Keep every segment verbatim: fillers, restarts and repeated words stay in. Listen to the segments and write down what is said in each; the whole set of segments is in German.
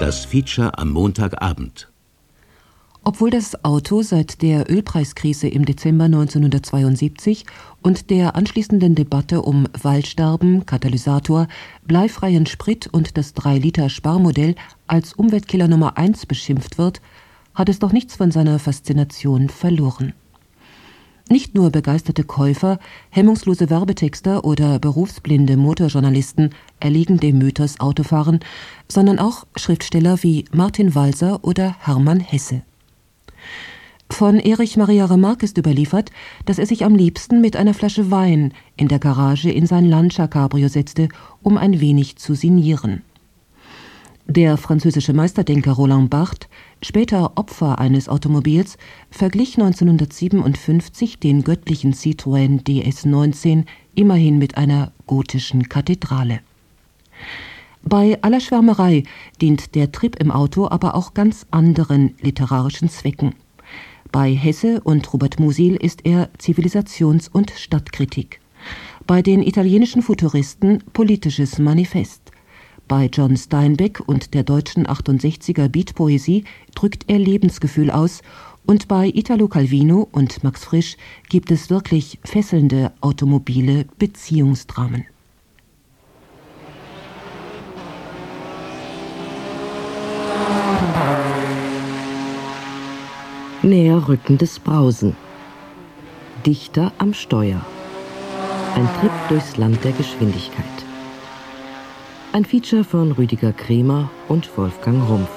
Das Feature am Montagabend. Obwohl das Auto seit der Ölpreiskrise im Dezember neunzehnhundertzweiundsiebzig und der anschließenden Debatte um Waldsterben, Katalysator, bleifreien Sprit und das drei Liter Sparmodell als Umweltkiller Nummer eins beschimpft wird, hat es doch nichts von seiner Faszination verloren. Nicht nur begeisterte Käufer, hemmungslose Werbetexter oder berufsblinde Motorjournalisten erliegen dem Mythos Autofahren, sondern auch Schriftsteller wie Martin Walser oder Hermann Hesse. Von Erich Maria Remarque ist überliefert, dass er sich am liebsten mit einer Flasche Wein in der Garage in sein Lancia Cabrio setzte, um ein wenig zu sinnieren. Der französische Meisterdenker Roland Barthes, später Opfer eines Automobils, verglich neunzehnhundertsiebenundfünfzig den göttlichen Citroën D S neunzehn immerhin mit einer gotischen Kathedrale. Bei aller Schwärmerei dient der Trip im Auto aber auch ganz anderen literarischen Zwecken. Bei Hesse und Robert Musil ist er Zivilisations- und Stadtkritik. Bei den italienischen Futuristen politisches Manifest. Bei John Steinbeck und der deutschen achtundsechziger Beatpoesie drückt er Lebensgefühl aus und bei Italo Calvino und Max Frisch gibt es wirklich fesselnde automobile Beziehungsdramen. Näher rückendes Brausen. Dichter am Steuer. Ein Trip durchs Land der Geschwindigkeit. Ein Feature von Rüdiger Kremer und Wolfgang Rumpf.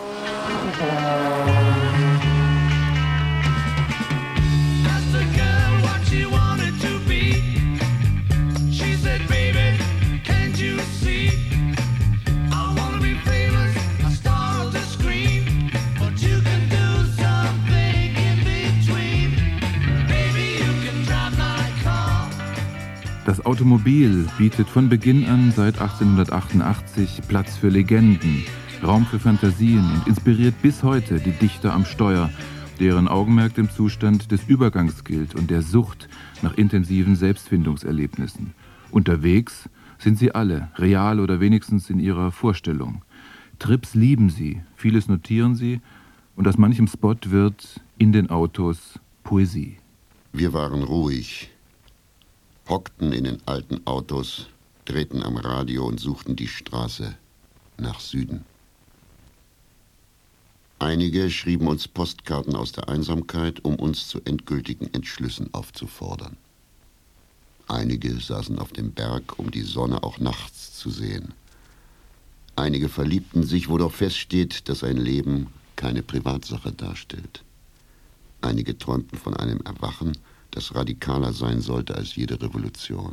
Das Automobil bietet von Beginn an seit achtzehnhundertachtundachtzig Platz für Legenden, Raum für Fantasien und inspiriert bis heute die Dichter am Steuer, deren Augenmerk dem Zustand des Übergangs gilt und der Sucht nach intensiven Selbstfindungserlebnissen. Unterwegs sind sie alle, real oder wenigstens in ihrer Vorstellung. Trips lieben sie, vieles notieren sie und aus manchem Spot wird in den Autos Poesie. Wir waren ruhig, hockten in den alten Autos, drehten am Radio und suchten die Straße nach Süden. Einige schrieben uns Postkarten aus der Einsamkeit, um uns zu endgültigen Entschlüssen aufzufordern. Einige saßen auf dem Berg, um die Sonne auch nachts zu sehen. Einige verliebten sich, wo doch feststeht, dass ein Leben keine Privatsache darstellt. Einige träumten von einem Erwachen, das radikaler sein sollte als jede Revolution.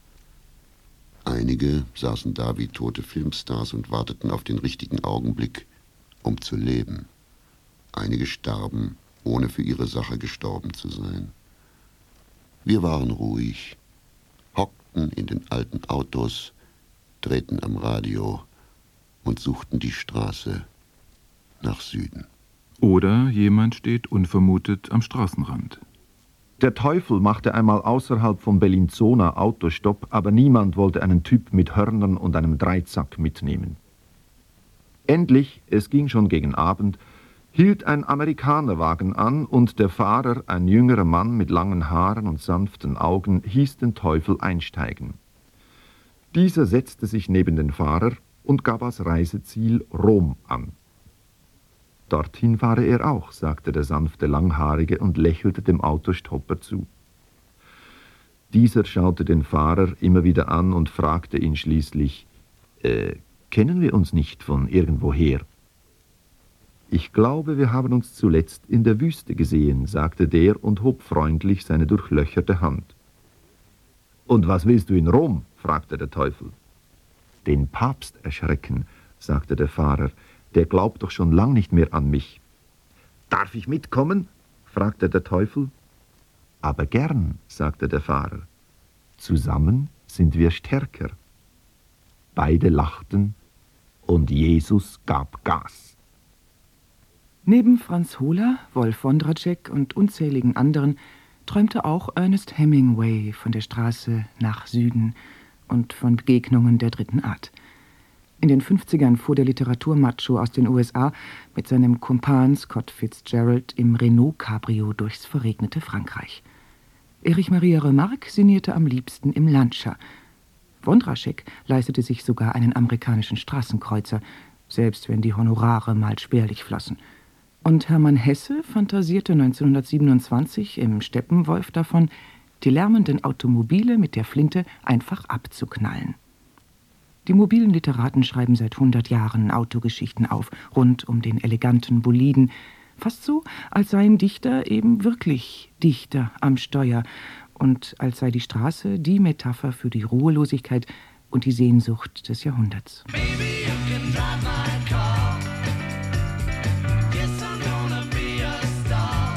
Einige saßen da wie tote Filmstars und warteten auf den richtigen Augenblick, um zu leben. Einige starben, ohne für ihre Sache gestorben zu sein. Wir waren ruhig, hockten in den alten Autos, drehten am Radio und suchten die Straße nach Süden. Oder jemand steht unvermutet am Straßenrand. Der Teufel machte einmal außerhalb von Bellinzona Autostopp, aber niemand wollte einen Typ mit Hörnern und einem Dreizack mitnehmen. Endlich, es ging schon gegen Abend, hielt ein Amerikanerwagen an und der Fahrer, ein jüngerer Mann mit langen Haaren und sanften Augen, hieß den Teufel einsteigen. Dieser setzte sich neben den Fahrer und gab als Reiseziel Rom an. Dorthin fahre er auch, sagte der sanfte Langhaarige und lächelte dem Autostopper zu. Dieser schaute den Fahrer immer wieder an und fragte ihn schließlich, äh, kennen wir uns nicht von irgendwoher? Ich glaube, wir haben uns zuletzt in der Wüste gesehen, sagte der und hob freundlich seine durchlöcherte Hand. Und was willst du in Rom? Fragte der Teufel. Den Papst erschrecken, sagte der Fahrer. Der glaubt doch schon lang nicht mehr an mich. Darf ich mitkommen? Fragte der Teufel. Aber gern, sagte der Fahrer. Zusammen sind wir stärker. Beide lachten und Jesus gab Gas. Neben Franz Hohler, Wolf Wondratschek und unzähligen anderen träumte auch Ernest Hemingway von der Straße nach Süden und von Begegnungen der dritten Art. In den fünfzigern fuhr der Literaturmacho aus den U S A mit seinem Kumpan Scott Fitzgerald im Renault Cabrio durchs verregnete Frankreich. Erich Maria Remarque sinnierte am liebsten im Lancia. Wondraschek leistete sich sogar einen amerikanischen Straßenkreuzer, selbst wenn die Honorare mal spärlich flossen. Und Hermann Hesse fantasierte neunzehnhundertsiebenundzwanzig im Steppenwolf davon, die lärmenden Automobile mit der Flinte einfach abzuknallen. Die mobilen Literaten schreiben seit hundert Jahren Autogeschichten auf, rund um den eleganten Boliden, fast so, als seien Dichter eben wirklich Dichter am Steuer und als sei die Straße die Metapher für die Ruhelosigkeit und die Sehnsucht des Jahrhunderts. Baby, you can drive my car. Yes, I'm gonna be a star.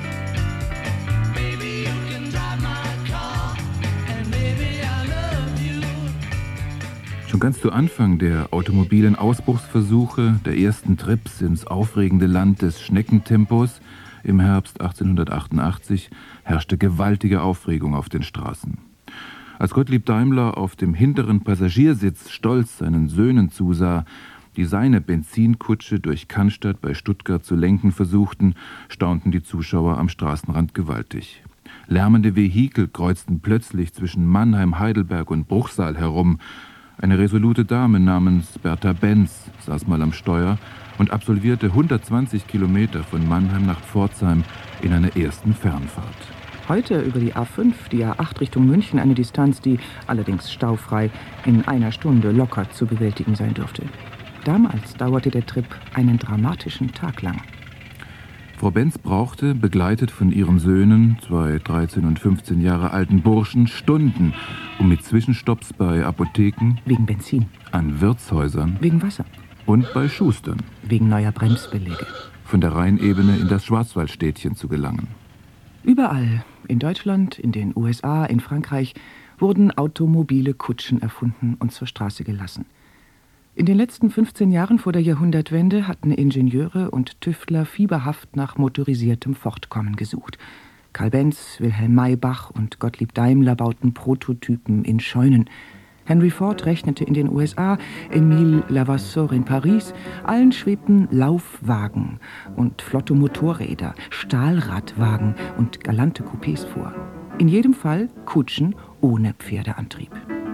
Baby, you can drive my car. And baby, I love you. Schon ganz zu Anfang der automobilen Ausbruchsversuche, der ersten Trips ins aufregende Land des Schneckentempos im Herbst achtzehnhundertachtundachtzig herrschte gewaltige Aufregung auf den Straßen. Als Gottlieb Daimler auf dem hinteren Passagiersitz stolz seinen Söhnen zusah, die seine Benzinkutsche durch Cannstatt bei Stuttgart zu lenken versuchten, staunten die Zuschauer am Straßenrand gewaltig. Lärmende Vehikel kreuzten plötzlich zwischen Mannheim, Heidelberg und Bruchsal herum. Eine resolute Dame namens Bertha Benz saß mal am Steuer und absolvierte hundertzwanzig Kilometer von Mannheim nach Pforzheim in einer ersten Fernfahrt. Heute über die A fünf, die A acht Richtung München, eine Distanz, die allerdings staufrei in einer Stunde locker zu bewältigen sein dürfte. Damals dauerte der Trip einen dramatischen Tag lang. Frau Benz brauchte, begleitet von ihren Söhnen, zwei dreizehn und fünfzehn Jahre alten Burschen, Stunden, um mit Zwischenstopps bei Apotheken, Wegen Benzin, an Wirtshäusern wegen Wasser, und bei Schustern wegen neuer Bremsbeläge. von der Rheinebene in das Schwarzwaldstädtchen zu gelangen. Überall, in Deutschland, in den U S A, in Frankreich, wurden automobile Kutschen erfunden und zur Straße gelassen. In den letzten fünfzehn Jahren vor der Jahrhundertwende hatten Ingenieure und Tüftler fieberhaft nach motorisiertem Fortkommen gesucht. Karl Benz, Wilhelm Maybach und Gottlieb Daimler bauten Prototypen in Scheunen. Henry Ford rechnete in den U S A, Émile Levasseur in Paris, allen schwebten Laufwagen und flotte Motorräder, Stahlradwagen und galante Coupés vor. In jedem Fall Kutschen ohne Pferdeantrieb.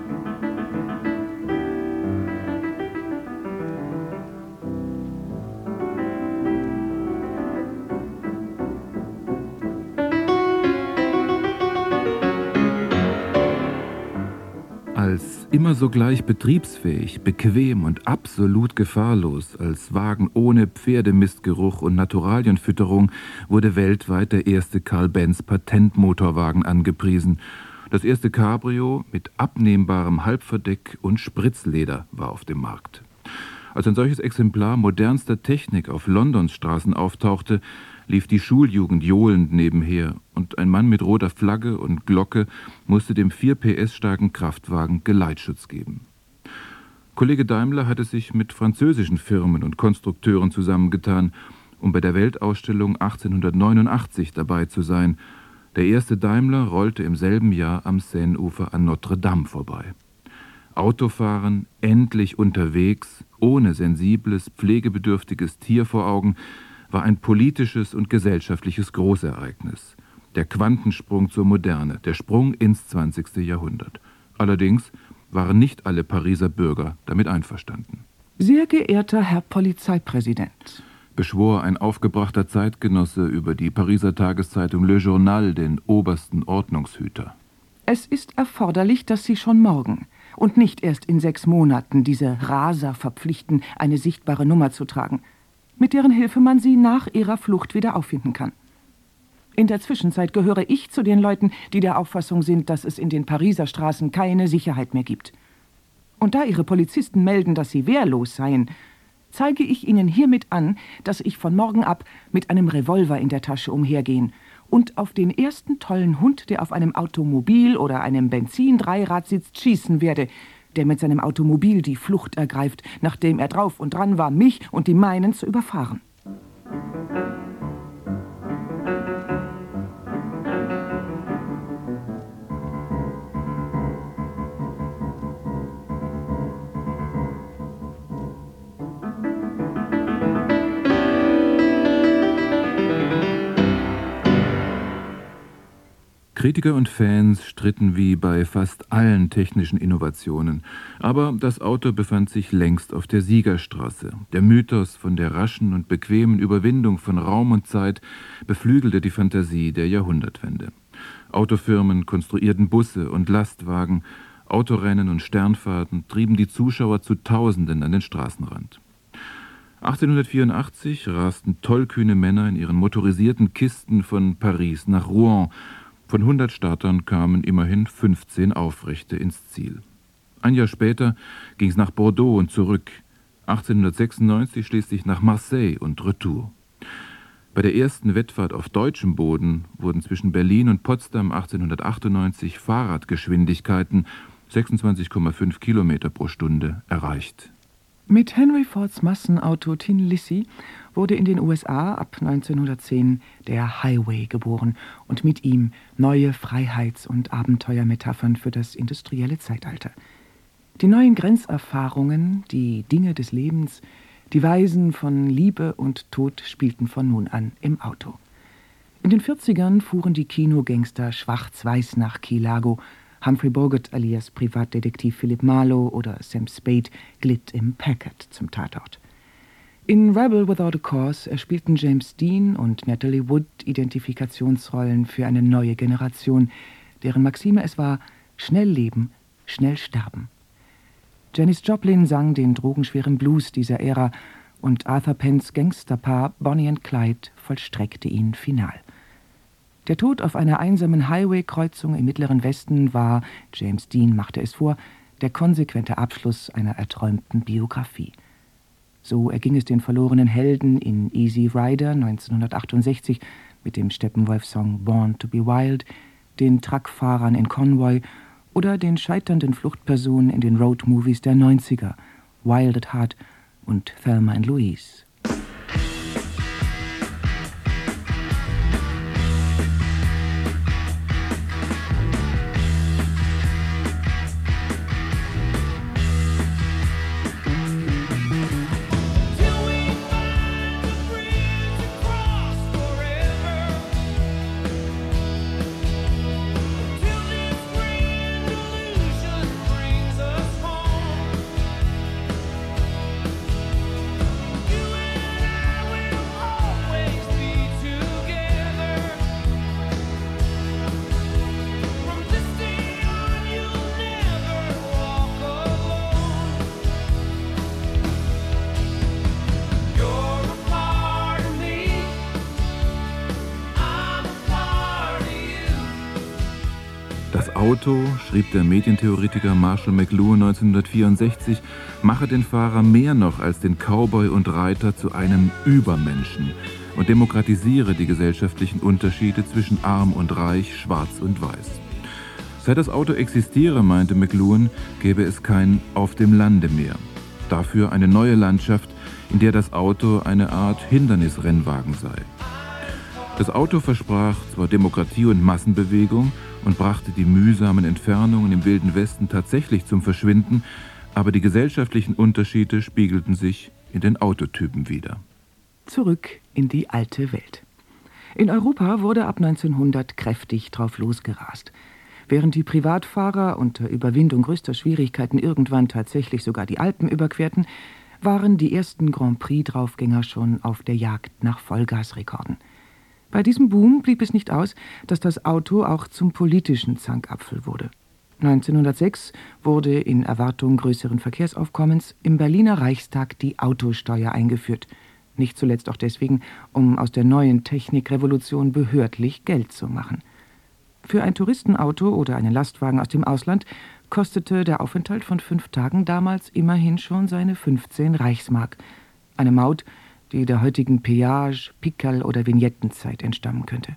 Als immer sogleich betriebsfähig, bequem und absolut gefahrlos, als Wagen ohne Pferdemistgeruch und Naturalienfütterung wurde weltweit der erste Karl Benz Patentmotorwagen angepriesen. Das erste Cabrio mit abnehmbarem Halbverdeck und Spritzleder war auf dem Markt. Als ein solches Exemplar modernster Technik auf Londons Straßen auftauchte, lief die Schuljugend johlend nebenher und ein Mann mit roter Flagge und Glocke musste dem vier P S starken Kraftwagen Geleitschutz geben. Kollege Daimler hatte sich mit französischen Firmen und Konstrukteuren zusammengetan, um bei der Weltausstellung achtzehnhundertneunundachtzig dabei zu sein. Der erste Daimler rollte im selben Jahr am Seineufer an Notre Dame vorbei. Autofahren, endlich unterwegs, ohne sensibles, pflegebedürftiges Tier vor Augen, war ein politisches und gesellschaftliches Großereignis. Der Quantensprung zur Moderne, der Sprung ins zwanzigste Jahrhundert. Allerdings waren nicht alle Pariser Bürger damit einverstanden. Sehr geehrter Herr Polizeipräsident, beschwor ein aufgebrachter Zeitgenosse über die Pariser Tageszeitung Le Journal den obersten Ordnungshüter. es ist erforderlich, dass Sie schon morgen und nicht erst in sechs Monaten diese Raser verpflichten, eine sichtbare Nummer zu tragen, mit deren Hilfe man sie nach ihrer Flucht wieder auffinden kann. In der Zwischenzeit gehöre ich zu den Leuten, die der Auffassung sind, dass es in den Pariser Straßen keine Sicherheit mehr gibt. Und da Ihre Polizisten melden, dass Sie wehrlos seien, zeige ich Ihnen hiermit an, dass ich von morgen ab mit einem Revolver in der Tasche umhergehen und auf den ersten tollen Hund, der auf einem Automobil oder einem Benzin-Dreirad sitzt, schießen werde, der mit seinem Automobil die Flucht ergreift, nachdem er drauf und dran war, mich und die meinen zu überfahren. Kritiker und Fans stritten wie bei fast allen technischen Innovationen, aber das Auto befand sich längst auf der Siegerstraße. Der Mythos von der raschen und bequemen Überwindung von Raum und Zeit beflügelte die Fantasie der Jahrhundertwende. Autofirmen konstruierten Busse und Lastwagen, Autorennen und Sternfahrten trieben die Zuschauer zu Tausenden an den Straßenrand. achtzehnhundertvierundachtzig rasten tollkühne Männer in ihren motorisierten Kisten von Paris nach Rouen. Von hundert Startern kamen immerhin fünfzehn Aufrechte ins Ziel. Ein Jahr später ging es nach Bordeaux und zurück, achtzehnhundertsechsundneunzig schließlich nach Marseille und retour. Bei der ersten Wettfahrt auf deutschem Boden wurden zwischen Berlin und Potsdam achtzehnhundertachtundneunzig Fahrradgeschwindigkeiten sechsundzwanzig Komma fünf Kilometer pro Stunde erreicht. Mit Henry Fords Massenauto Tin Lizzie wurde in den U S A ab neunzehnhundertzehn der Highway geboren und mit ihm neue Freiheits- und Abenteuermetaphern für das industrielle Zeitalter. Die neuen Grenzerfahrungen, die Dinge des Lebens, die Weisen von Liebe und Tod spielten von nun an im Auto. In den vierzigern fuhren die Kinogangster schwarz-weiß nach Key Largo. Humphrey Bogart alias Privatdetektiv Philip Marlowe oder Sam Spade glitt im Packard zum Tatort. In Rebel Without a Cause erspielten James Dean und Natalie Wood Identifikationsrollen für eine neue Generation, deren Maxime es war, schnell leben, schnell sterben. Janis Joplin sang den drogenschweren Blues dieser Ära und Arthur Penns Gangsterpaar Bonnie and Clyde vollstreckte ihn final. Der Tod auf einer einsamen Highway-Kreuzung im Mittleren Westen war, James Dean machte es vor, der konsequente Abschluss einer erträumten Biografie. So erging es den verlorenen Helden in Easy Rider neunzehnhundertachtundsechzig mit dem Steppenwolf-Song Born to be Wild, den Truckfahrern in Convoy oder den scheiternden Fluchtpersonen in den Road-Movies der neunziger, Wild at Heart und Thelma and Louise. Das Auto, schrieb der Medientheoretiker Marshall McLuhan neunzehnhundertvierundsechzig, mache den Fahrer mehr noch als den Cowboy und Reiter zu einem Übermenschen und demokratisiere die gesellschaftlichen Unterschiede zwischen arm und reich, schwarz und weiß. Seit das Auto existiere, meinte McLuhan, gäbe es kein Auf dem Lande mehr. Dafür eine neue Landschaft, in der das Auto eine Art Hindernisrennwagen sei. Das Auto versprach zwar Demokratie und Massenbewegung und brachte die mühsamen Entfernungen im Wilden Westen tatsächlich zum Verschwinden, aber die gesellschaftlichen Unterschiede spiegelten sich in den Autotypen wider. Zurück in die alte Welt. In Europa wurde ab neunzehnhundert kräftig drauf losgerast. Während die Privatfahrer unter Überwindung größter Schwierigkeiten irgendwann tatsächlich sogar die Alpen überquerten, waren die ersten Grand Prix-Draufgänger schon auf der Jagd nach Vollgasrekorden. Bei diesem Boom blieb es nicht aus, dass das Auto auch zum politischen Zankapfel wurde. neunzehnhundertsechs wurde in Erwartung größeren Verkehrsaufkommens im Berliner Reichstag die Autosteuer eingeführt. Nicht zuletzt auch deswegen, um aus der neuen Technikrevolution behördlich Geld zu machen. Für ein Touristenauto oder einen Lastwagen aus dem Ausland kostete der Aufenthalt von fünf Tagen damals immerhin schon seine fünfzehn Reichsmark. Eine Maut, die der heutigen Peage-, Pickerl- oder Vignettenzeit entstammen könnte.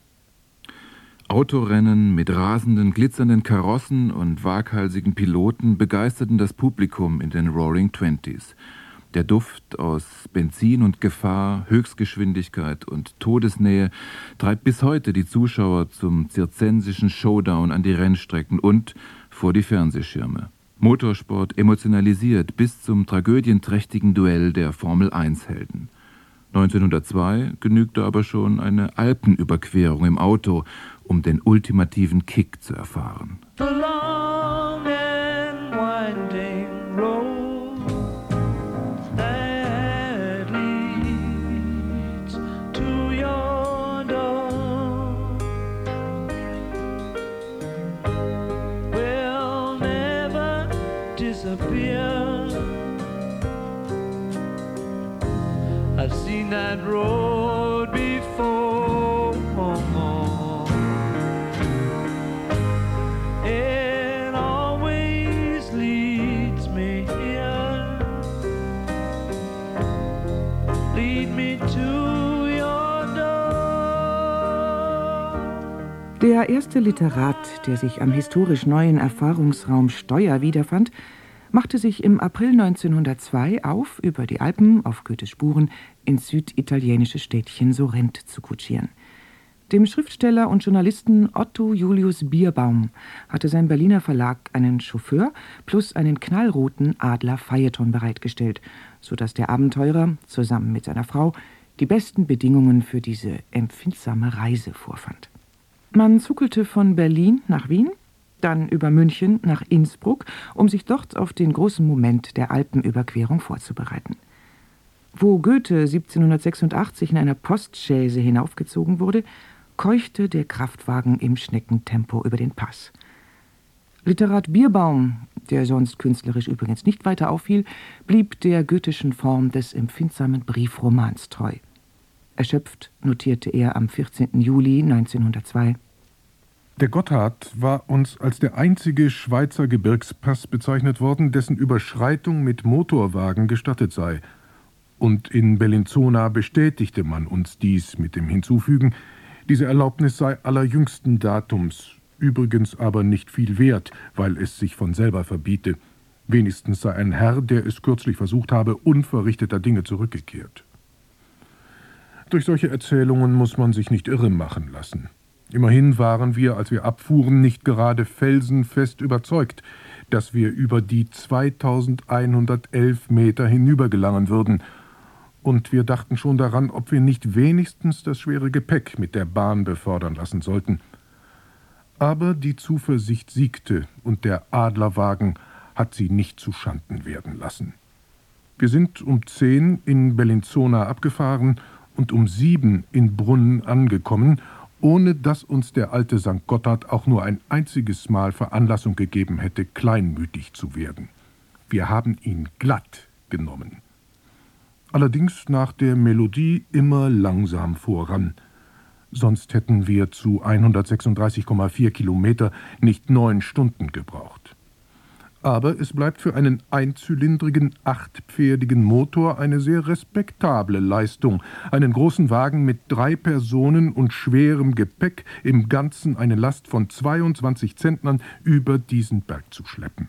Autorennen mit rasenden, glitzernden Karossen und waghalsigen Piloten begeisterten das Publikum in den Roaring Twenties. Der Duft aus Benzin und Gefahr, Höchstgeschwindigkeit und Todesnähe treibt bis heute die Zuschauer zum zirzensischen Showdown an die Rennstrecken und vor die Fernsehschirme. Motorsport emotionalisiert bis zum tragödienträchtigen Duell der Formel eins Helden. neunzehnhundertzwei genügte aber schon eine Alpenüberquerung im Auto, um den ultimativen Kick zu erfahren. The long and winding road that leads to your door will never disappear. I've seen that road before. It always leads me here. Lead me to your door. Der erste Literat, der sich am historisch neuen Erfahrungsraum Steuer wiederfand, machte sich im April neunzehnhundertzwei auf, über die Alpen auf Goethes Spuren ins süditalienische Städtchen Sorrent zu kutschieren. Dem Schriftsteller und Journalisten Otto Julius Bierbaum hatte sein Berliner Verlag einen Chauffeur plus einen knallroten Adler Phaeton bereitgestellt, sodass der Abenteurer zusammen mit seiner Frau die besten Bedingungen für diese empfindsame Reise vorfand. Man zuckelte von Berlin nach Wien, dann über München nach Innsbruck, um sich dort auf den großen Moment der Alpenüberquerung vorzubereiten. Wo Goethe siebzehnhundertsechsundachtzig in einer Postchaise hinaufgezogen wurde, keuchte der Kraftwagen im Schneckentempo über den Pass. Literat Bierbaum, der sonst künstlerisch übrigens nicht weiter auffiel, blieb der goethischen Form des empfindsamen Briefromans treu. Erschöpft notierte er am vierzehnten Juli neunzehnhundertzwei: Der Gotthard war uns als der einzige Schweizer Gebirgspass bezeichnet worden, dessen Überschreitung mit Motorwagen gestattet sei. Und in Bellinzona bestätigte man uns dies mit dem Hinzufügen, diese Erlaubnis sei allerjüngsten Datums, übrigens aber nicht viel wert, weil es sich von selber verbiete. Wenigstens sei ein Herr, der es kürzlich versucht habe, unverrichteter Dinge zurückgekehrt. Durch solche Erzählungen muss man sich nicht irre machen lassen. Immerhin waren wir, als wir abfuhren, nicht gerade felsenfest überzeugt, dass wir über die zweitausendeinhundertelf Meter hinübergelangen würden. Und wir dachten schon daran, ob wir nicht wenigstens das schwere Gepäck mit der Bahn befördern lassen sollten. Aber die Zuversicht siegte, und der Adlerwagen hat sie nicht zuschanden werden lassen. Wir sind um zehn in Bellinzona abgefahren und um sieben in Brunn angekommen, ohne dass uns der alte Sankt Gotthard auch nur ein einziges Mal Veranlassung gegeben hätte, kleinmütig zu werden. Wir haben ihn glatt genommen. Allerdings nach der Melodie immer langsam voran. Sonst hätten wir zu hundertsechsunddreißig Komma vier Kilometer nicht neun Stunden gebraucht. Aber es bleibt für einen einzylindrigen, achtpferdigen Motor eine sehr respektable Leistung, einen großen Wagen mit drei Personen und schwerem Gepäck, im Ganzen eine Last von zweiundzwanzig Zentnern über diesen Berg zu schleppen.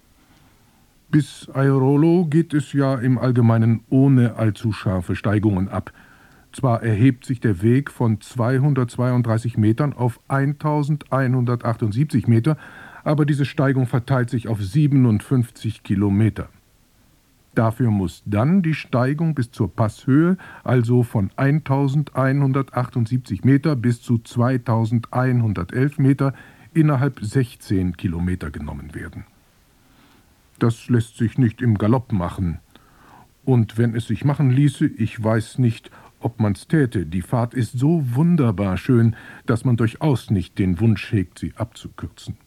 Bis Airolo geht es ja im Allgemeinen ohne allzu scharfe Steigungen ab. Zwar erhebt sich der Weg von zweihundertzweiunddreißig Metern auf eintausendeinhundertachtundsiebzig Meter, aber diese Steigung verteilt sich auf siebenundfünfzig Kilometer. Dafür muss dann die Steigung bis zur Passhöhe, also von eintausendeinhundertachtundsiebzig Meter bis zu zweitausendeinhundertelf Meter, innerhalb sechzehn Kilometer genommen werden. Das lässt sich nicht im Galopp machen. Und wenn es sich machen ließe, ich weiß nicht, ob man's täte. Die Fahrt ist so wunderbar schön, dass man durchaus nicht den Wunsch hegt, sie abzukürzen.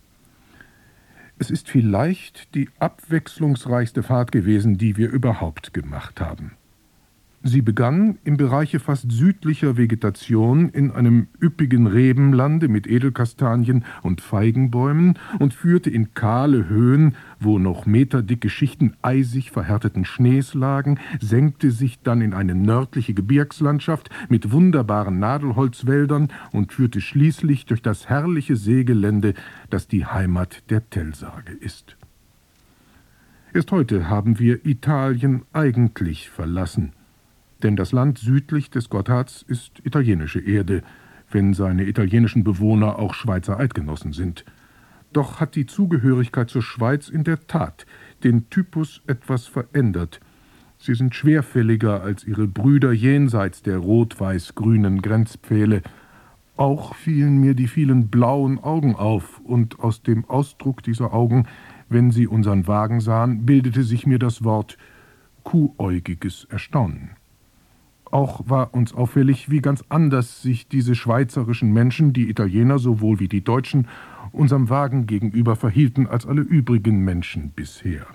Es ist vielleicht die abwechslungsreichste Fahrt gewesen, die wir überhaupt gemacht haben. Sie begann im Bereiche fast südlicher Vegetation in einem üppigen Rebenlande mit Edelkastanien und Feigenbäumen und führte in kahle Höhen, wo noch meterdicke Schichten eisig verhärteten Schnees lagen, senkte sich dann in eine nördliche Gebirgslandschaft mit wunderbaren Nadelholzwäldern und führte schließlich durch das herrliche Seegelände, das die Heimat der Tellsage ist. Erst heute haben wir Italien eigentlich verlassen. Denn das Land südlich des Gotthards ist italienische Erde, wenn seine italienischen Bewohner auch Schweizer Eidgenossen sind. Doch hat die Zugehörigkeit zur Schweiz in der Tat den Typus etwas verändert. Sie sind schwerfälliger als ihre Brüder jenseits der rot-weiß-grünen Grenzpfähle. Auch fielen mir die vielen blauen Augen auf, und aus dem Ausdruck dieser Augen, wenn sie unseren Wagen sahen, bildete sich mir das Wort kuhäugiges Erstaunen. Auch war uns auffällig, wie ganz anders sich diese schweizerischen Menschen, die Italiener sowohl wie die Deutschen, unserem Wagen gegenüber verhielten als alle übrigen Menschen bisher.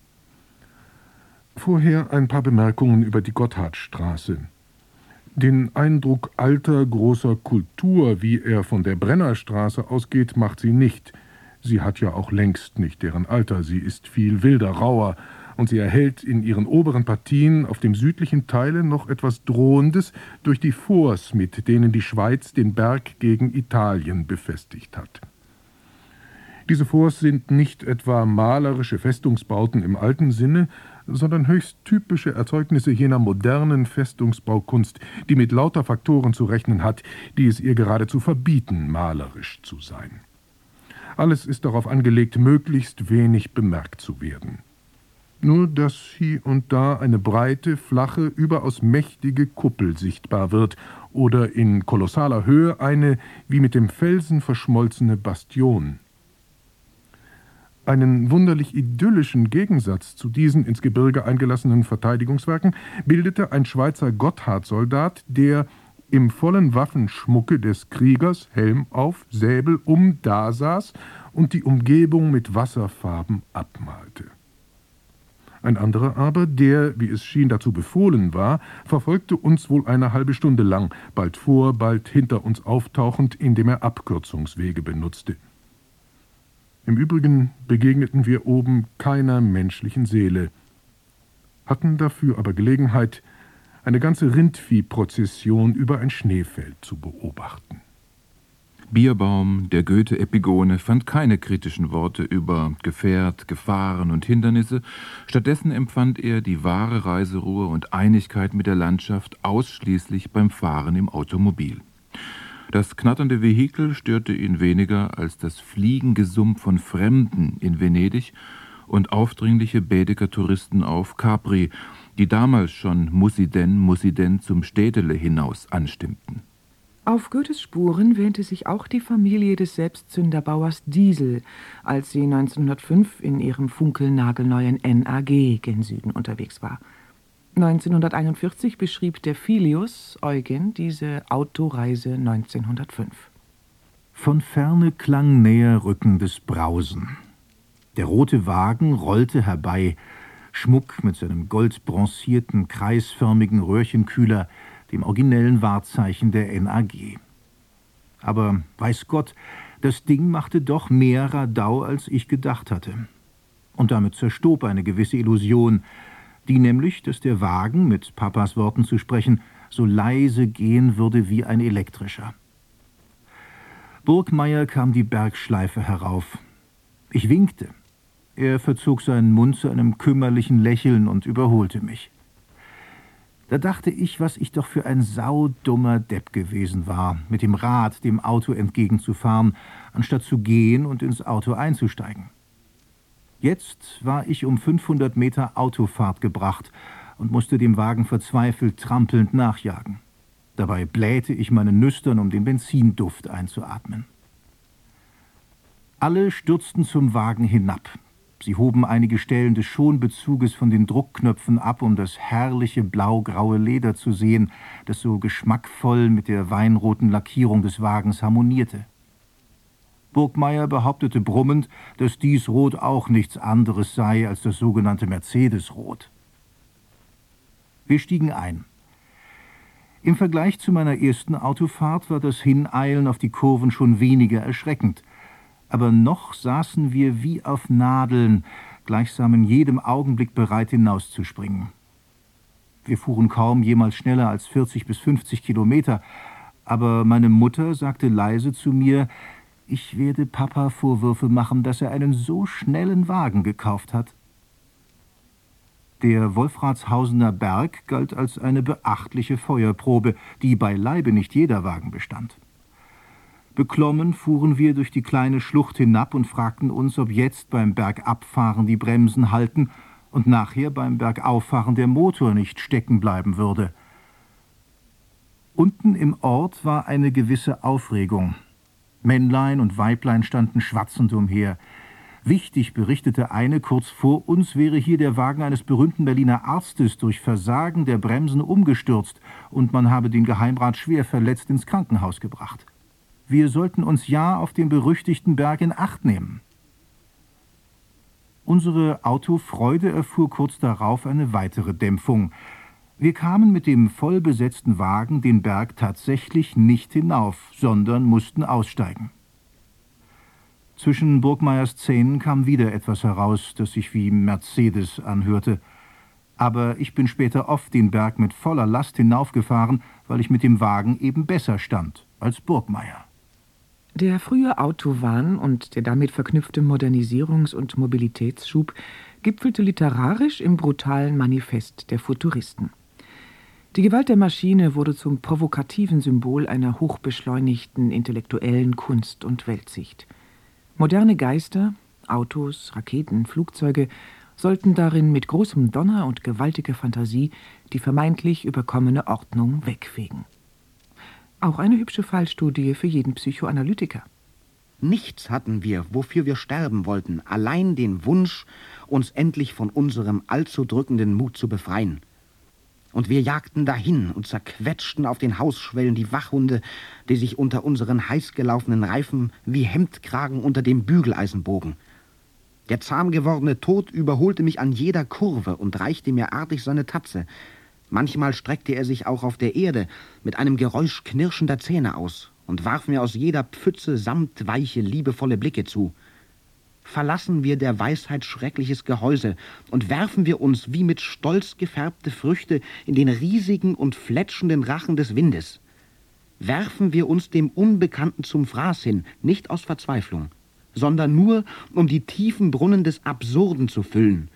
Vorher ein paar Bemerkungen über die Gotthardstraße. Den Eindruck alter, großer Kultur, wie er von der Brennerstraße ausgeht, macht sie nicht. Sie hat ja auch längst nicht deren Alter, sie ist viel wilder, rauer, und sie erhält in ihren oberen Partien auf dem südlichen Teile noch etwas Drohendes durch die Forts, mit denen die Schweiz den Berg gegen Italien befestigt hat. Diese Forts sind nicht etwa malerische Festungsbauten im alten Sinne, sondern höchst typische Erzeugnisse jener modernen Festungsbaukunst, die mit lauter Faktoren zu rechnen hat, die es ihr geradezu verbieten, malerisch zu sein. Alles ist darauf angelegt, möglichst wenig bemerkt zu werden. Nur dass hier und da eine breite, flache, überaus mächtige Kuppel sichtbar wird oder in kolossaler Höhe eine wie mit dem Felsen verschmolzene Bastion. Einen wunderlich idyllischen Gegensatz zu diesen ins Gebirge eingelassenen Verteidigungswerken bildete ein Schweizer Gotthardsoldat, der im vollen Waffenschmucke des Kriegers, Helm auf, Säbel um, dasaß und die Umgebung mit Wasserfarben abmalte. Ein anderer aber, der, wie es schien, dazu befohlen war, verfolgte uns wohl eine halbe Stunde lang, bald vor, bald hinter uns auftauchend, indem er Abkürzungswege benutzte. Im Übrigen begegneten wir oben keiner menschlichen Seele, hatten dafür aber Gelegenheit, eine ganze Rindviehprozession über ein Schneefeld zu beobachten. Bierbaum, der Goethe-Epigone, fand keine kritischen Worte über Gefährt, Gefahren und Hindernisse. Stattdessen empfand er die wahre Reiseruhe und Einigkeit mit der Landschaft ausschließlich beim Fahren im Automobil. Das knatternde Vehikel störte ihn weniger als das Fliegengesumm von Fremden in Venedig und aufdringliche Baedeker-Touristen auf Capri, die damals schon Mussi denn, Mussi denn zum Städtele hinaus anstimmten. Auf Goethes Spuren wähnte sich auch die Familie des Selbstzünderbauers Diesel, als sie neunzehnhundertfünf in ihrem funkelnagelneuen N A G gen Süden unterwegs war. neunzehnhunderteinundvierzig beschrieb der Filius Eugen diese Autoreise neunzehnhundertfünf. Von ferne klang näher rückendes Brausen. Der rote Wagen rollte herbei, Schmuck mit seinem goldbronzierten, kreisförmigen Röhrchenkühler, dem originellen Wahrzeichen der N A G. Aber, weiß Gott, das Ding machte doch mehr Radau, als ich gedacht hatte. Und damit zerstob eine gewisse Illusion, die nämlich, dass der Wagen, mit Papas Worten zu sprechen, so leise gehen würde wie ein elektrischer. Burgmeier kam die Bergschleife herauf. Ich winkte. Er verzog seinen Mund zu einem kümmerlichen Lächeln und überholte mich. Da dachte ich, was ich doch für ein saudummer Depp gewesen war, mit dem Rad dem Auto entgegenzufahren, anstatt zu gehen und ins Auto einzusteigen. Jetzt war ich um fünfhundert Meter Autofahrt gebracht und musste dem Wagen verzweifelt trampelnd nachjagen. Dabei blähte ich meine Nüstern, um den Benzinduft einzuatmen. Alle stürzten zum Wagen hinab. Sie hoben einige Stellen des Schonbezuges von den Druckknöpfen ab, um das herrliche blau-graue Leder zu sehen, das so geschmackvoll mit der weinroten Lackierung des Wagens harmonierte. Burgmeier behauptete brummend, dass dies Rot auch nichts anderes sei als das sogenannte Mercedes-Rot. Wir stiegen ein. Im Vergleich zu meiner ersten Autofahrt war das Hineilen auf die Kurven schon weniger erschreckend. Aber noch saßen wir wie auf Nadeln, gleichsam in jedem Augenblick bereit hinauszuspringen. Wir fuhren kaum jemals schneller als vierzig bis fünfzig Kilometer, aber meine Mutter sagte leise zu mir, ich werde Papa Vorwürfe machen, dass er einen so schnellen Wagen gekauft hat. Der Wolfratshausener Berg galt als eine beachtliche Feuerprobe, die beileibe nicht jeder Wagen bestand. Beklommen fuhren wir durch die kleine Schlucht hinab und fragten uns, ob jetzt beim Bergabfahren die Bremsen halten und nachher beim Bergauffahren der Motor nicht stecken bleiben würde. Unten im Ort war eine gewisse Aufregung. Männlein und Weiblein standen schwatzend umher. Wichtig berichtete eine, kurz vor uns wäre hier der Wagen eines berühmten Berliner Arztes durch Versagen der Bremsen umgestürzt und man habe den Geheimrat schwer verletzt ins Krankenhaus gebracht. Wir sollten uns ja auf den berüchtigten Berg in Acht nehmen. Unsere Autofreude erfuhr kurz darauf eine weitere Dämpfung. Wir kamen mit dem vollbesetzten Wagen den Berg tatsächlich nicht hinauf, sondern mussten aussteigen. Zwischen Burgmeiers Zähnen kam wieder etwas heraus, das sich wie Mercedes anhörte. Aber ich bin später oft den Berg mit voller Last hinaufgefahren, weil ich mit dem Wagen eben besser stand als Burgmeier. Der frühe Autowahn und der damit verknüpfte Modernisierungs- und Mobilitätsschub gipfelte literarisch im brutalen Manifest der Futuristen. Die Gewalt der Maschine wurde zum provokativen Symbol einer hochbeschleunigten intellektuellen Kunst- und Weltsicht. Moderne Geister, Autos, Raketen, Flugzeuge sollten darin mit großem Donner und gewaltiger Fantasie die vermeintlich überkommene Ordnung wegfegen. Auch eine hübsche Fallstudie für jeden Psychoanalytiker. Nichts hatten wir, wofür wir sterben wollten, allein den Wunsch, uns endlich von unserem allzu drückenden Mut zu befreien. Und wir jagten dahin und zerquetschten auf den Hausschwellen die Wachhunde, die sich unter unseren heiß gelaufenen Reifen wie Hemdkragen unter dem Bügeleisen bogen. Der zahm gewordene Tod überholte mich an jeder Kurve und reichte mir artig seine Tatze. Manchmal streckte er sich auch auf der Erde mit einem Geräusch knirschender Zähne aus und warf mir aus jeder Pfütze samtweiche, liebevolle Blicke zu. Verlassen wir der Weisheit schreckliches Gehäuse und werfen wir uns wie mit Stolz gefärbte Früchte in den riesigen und fletschenden Rachen des Windes. Werfen wir uns dem Unbekannten zum Fraß hin, nicht aus Verzweiflung, sondern nur, um die tiefen Brunnen des Absurden zu füllen.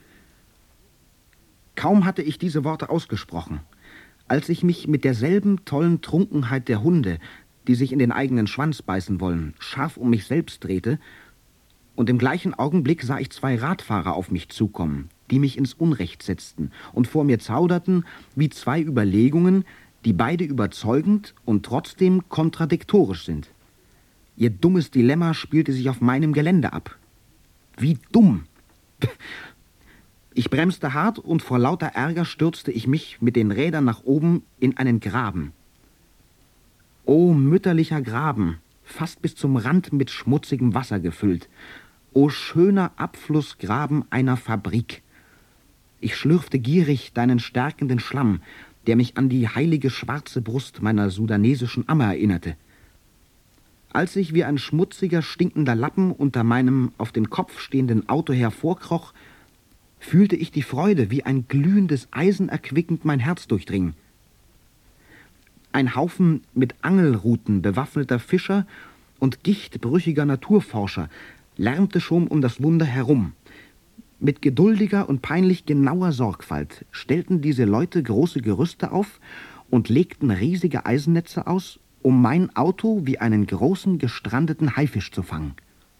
Kaum hatte ich diese Worte ausgesprochen, als ich mich mit derselben tollen Trunkenheit der Hunde, die sich in den eigenen Schwanz beißen wollen, scharf um mich selbst drehte, und im gleichen Augenblick sah ich zwei Radfahrer auf mich zukommen, die mich ins Unrecht setzten und vor mir zauderten wie zwei Überlegungen, die beide überzeugend und trotzdem kontradiktorisch sind. Ihr dummes Dilemma spielte sich auf meinem Gelände ab. Wie dumm! Ich bremste hart und vor lauter Ärger stürzte ich mich mit den Rädern nach oben in einen Graben. O mütterlicher Graben, fast bis zum Rand mit schmutzigem Wasser gefüllt. O schöner Abflussgraben einer Fabrik. Ich schlürfte gierig deinen stärkenden Schlamm, der mich an die heilige schwarze Brust meiner sudanesischen Amme erinnerte. Als ich wie ein schmutziger, stinkender Lappen unter meinem auf dem Kopf stehenden Auto hervorkroch, fühlte ich die Freude wie ein glühendes Eisen erquickend mein Herz durchdringen. Ein Haufen mit Angelruten bewaffneter Fischer und gichtbrüchiger Naturforscher lärmte schon um das Wunder herum. Mit geduldiger und peinlich genauer Sorgfalt stellten diese Leute große Gerüste auf und legten riesige Eisennetze aus, um mein Auto wie einen großen gestrandeten Haifisch zu fangen.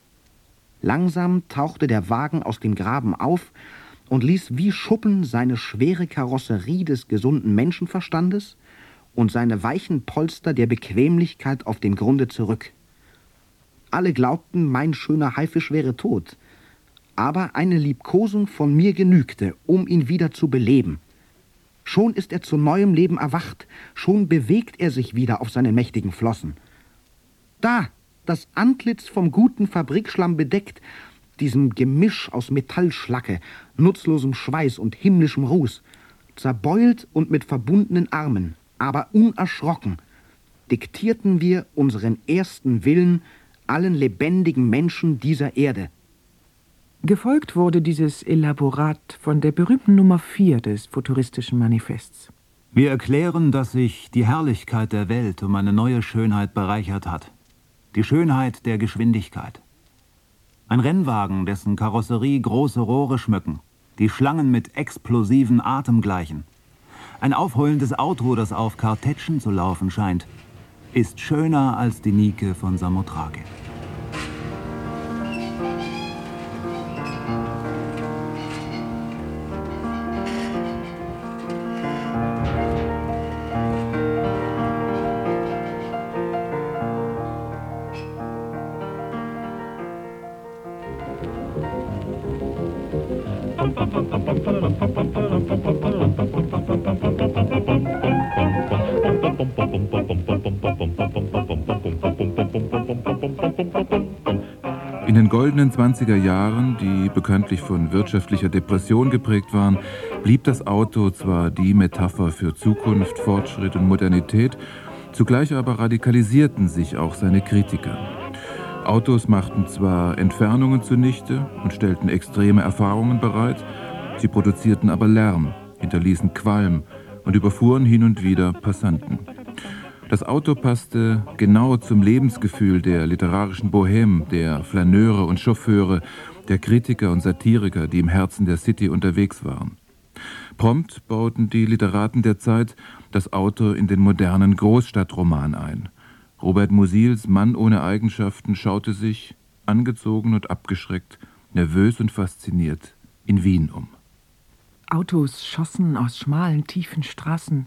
Langsam tauchte der Wagen aus dem Graben auf und ließ wie Schuppen seine schwere Karosserie des gesunden Menschenverstandes und seine weichen Polster der Bequemlichkeit auf dem Grunde zurück. Alle glaubten, mein schöner Haifisch wäre tot, aber eine Liebkosung von mir genügte, um ihn wieder zu beleben. Schon ist er zu neuem Leben erwacht, schon bewegt er sich wieder auf seinen mächtigen Flossen. Da, das Antlitz vom guten Fabrikschlamm bedeckt, diesem Gemisch aus Metallschlacke, nutzlosem Schweiß und himmlischem Ruß, zerbeult und mit verbundenen Armen, aber unerschrocken, diktierten wir unseren ersten Willen allen lebendigen Menschen dieser Erde. Gefolgt wurde dieses Elaborat von der berühmten Nummer vier des futuristischen Manifests. Wir erklären, dass sich die Herrlichkeit der Welt um eine neue Schönheit bereichert hat. Die Schönheit der Geschwindigkeit. Ein Rennwagen, dessen Karosserie große Rohre schmücken, die Schlangen mit explosiven Atem gleichen. Ein aufheulendes Auto, das auf Kartätschen zu laufen scheint, ist schöner als die Nike von Samothrake. In den goldenen zwanziger Jahren, die bekanntlich von wirtschaftlicher Depression geprägt waren, blieb das Auto zwar die Metapher für Zukunft, Fortschritt und Modernität, zugleich aber radikalisierten sich auch seine Kritiker. Autos machten zwar Entfernungen zunichte und stellten extreme Erfahrungen bereit, sie produzierten aber Lärm, hinterließen Qualm und überfuhren hin und wieder Passanten. Das Auto passte genau zum Lebensgefühl der literarischen Bohème, der Flaneure und Chauffeure, der Kritiker und Satiriker, die im Herzen der City unterwegs waren. Prompt bauten die Literaten der Zeit das Auto in den modernen Großstadtroman ein. Robert Musils Mann ohne Eigenschaften schaute sich, angezogen und abgeschreckt, nervös und fasziniert, in Wien um. Autos schossen aus schmalen, tiefen Straßen,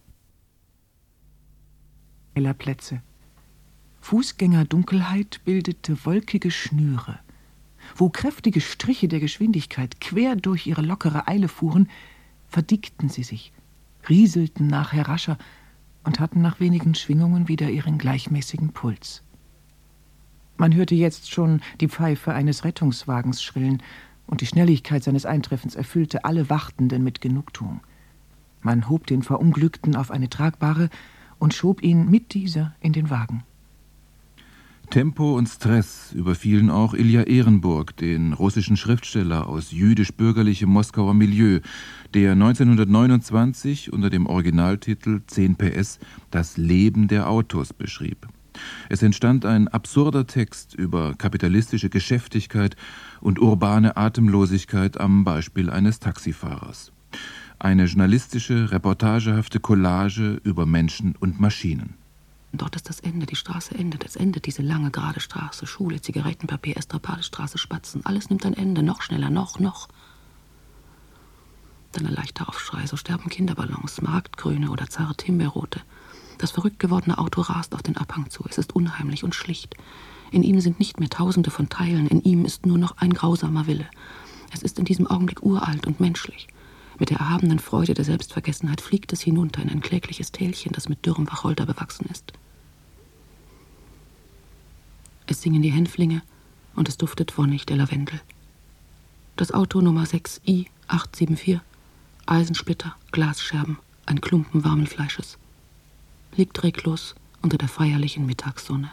heller Plätze. Fußgängerdunkelheit bildete wolkige Schnüre. Wo kräftige Striche der Geschwindigkeit quer durch ihre lockere Eile fuhren, verdickten sie sich, rieselten nachher rascher und hatten nach wenigen Schwingungen wieder ihren gleichmäßigen Puls. Man hörte jetzt schon die Pfeife eines Rettungswagens schrillen, und die Schnelligkeit seines Eintreffens erfüllte alle Wartenden mit Genugtuung. Man hob den Verunglückten auf eine tragbare und schob ihn mit dieser in den Wagen. Tempo und Stress überfielen auch Ilja Ehrenburg, den russischen Schriftsteller aus jüdisch-bürgerlichem Moskauer Milieu, der neunzehnhundertneunundzwanzig unter dem Originaltitel zehn P S das Leben der Autos beschrieb. Es entstand ein absurder Text über kapitalistische Geschäftigkeit und urbane Atemlosigkeit am Beispiel eines Taxifahrers. Eine journalistische, reportagehafte Collage über Menschen und Maschinen. Dort ist das Ende, die Straße endet. Es endet diese lange, gerade Straße. Schule, Zigarettenpapier, Estrapadestraße, Spatzen. Alles nimmt ein Ende. Noch schneller, noch, noch. Dann ein leichter Aufschrei. So sterben Kinderballons, Marktgrüne oder zarte Himbeerrote. Das verrückt gewordene Auto rast auf den Abhang zu. Es ist unheimlich und schlicht. In ihm sind nicht mehr Tausende von Teilen. In ihm ist nur noch ein grausamer Wille. Es ist in diesem Augenblick uralt und menschlich. Mit der erhabenen Freude der Selbstvergessenheit fliegt es hinunter in ein klägliches Tälchen, das mit dürrem Wacholder bewachsen ist. Es singen die Hänflinge und es duftet wonnig der Lavendel. Das Auto Nummer sechs I acht sieben vier, Eisensplitter, Glasscherben, ein Klumpen warmen Fleisches, liegt reglos unter der feierlichen Mittagssonne.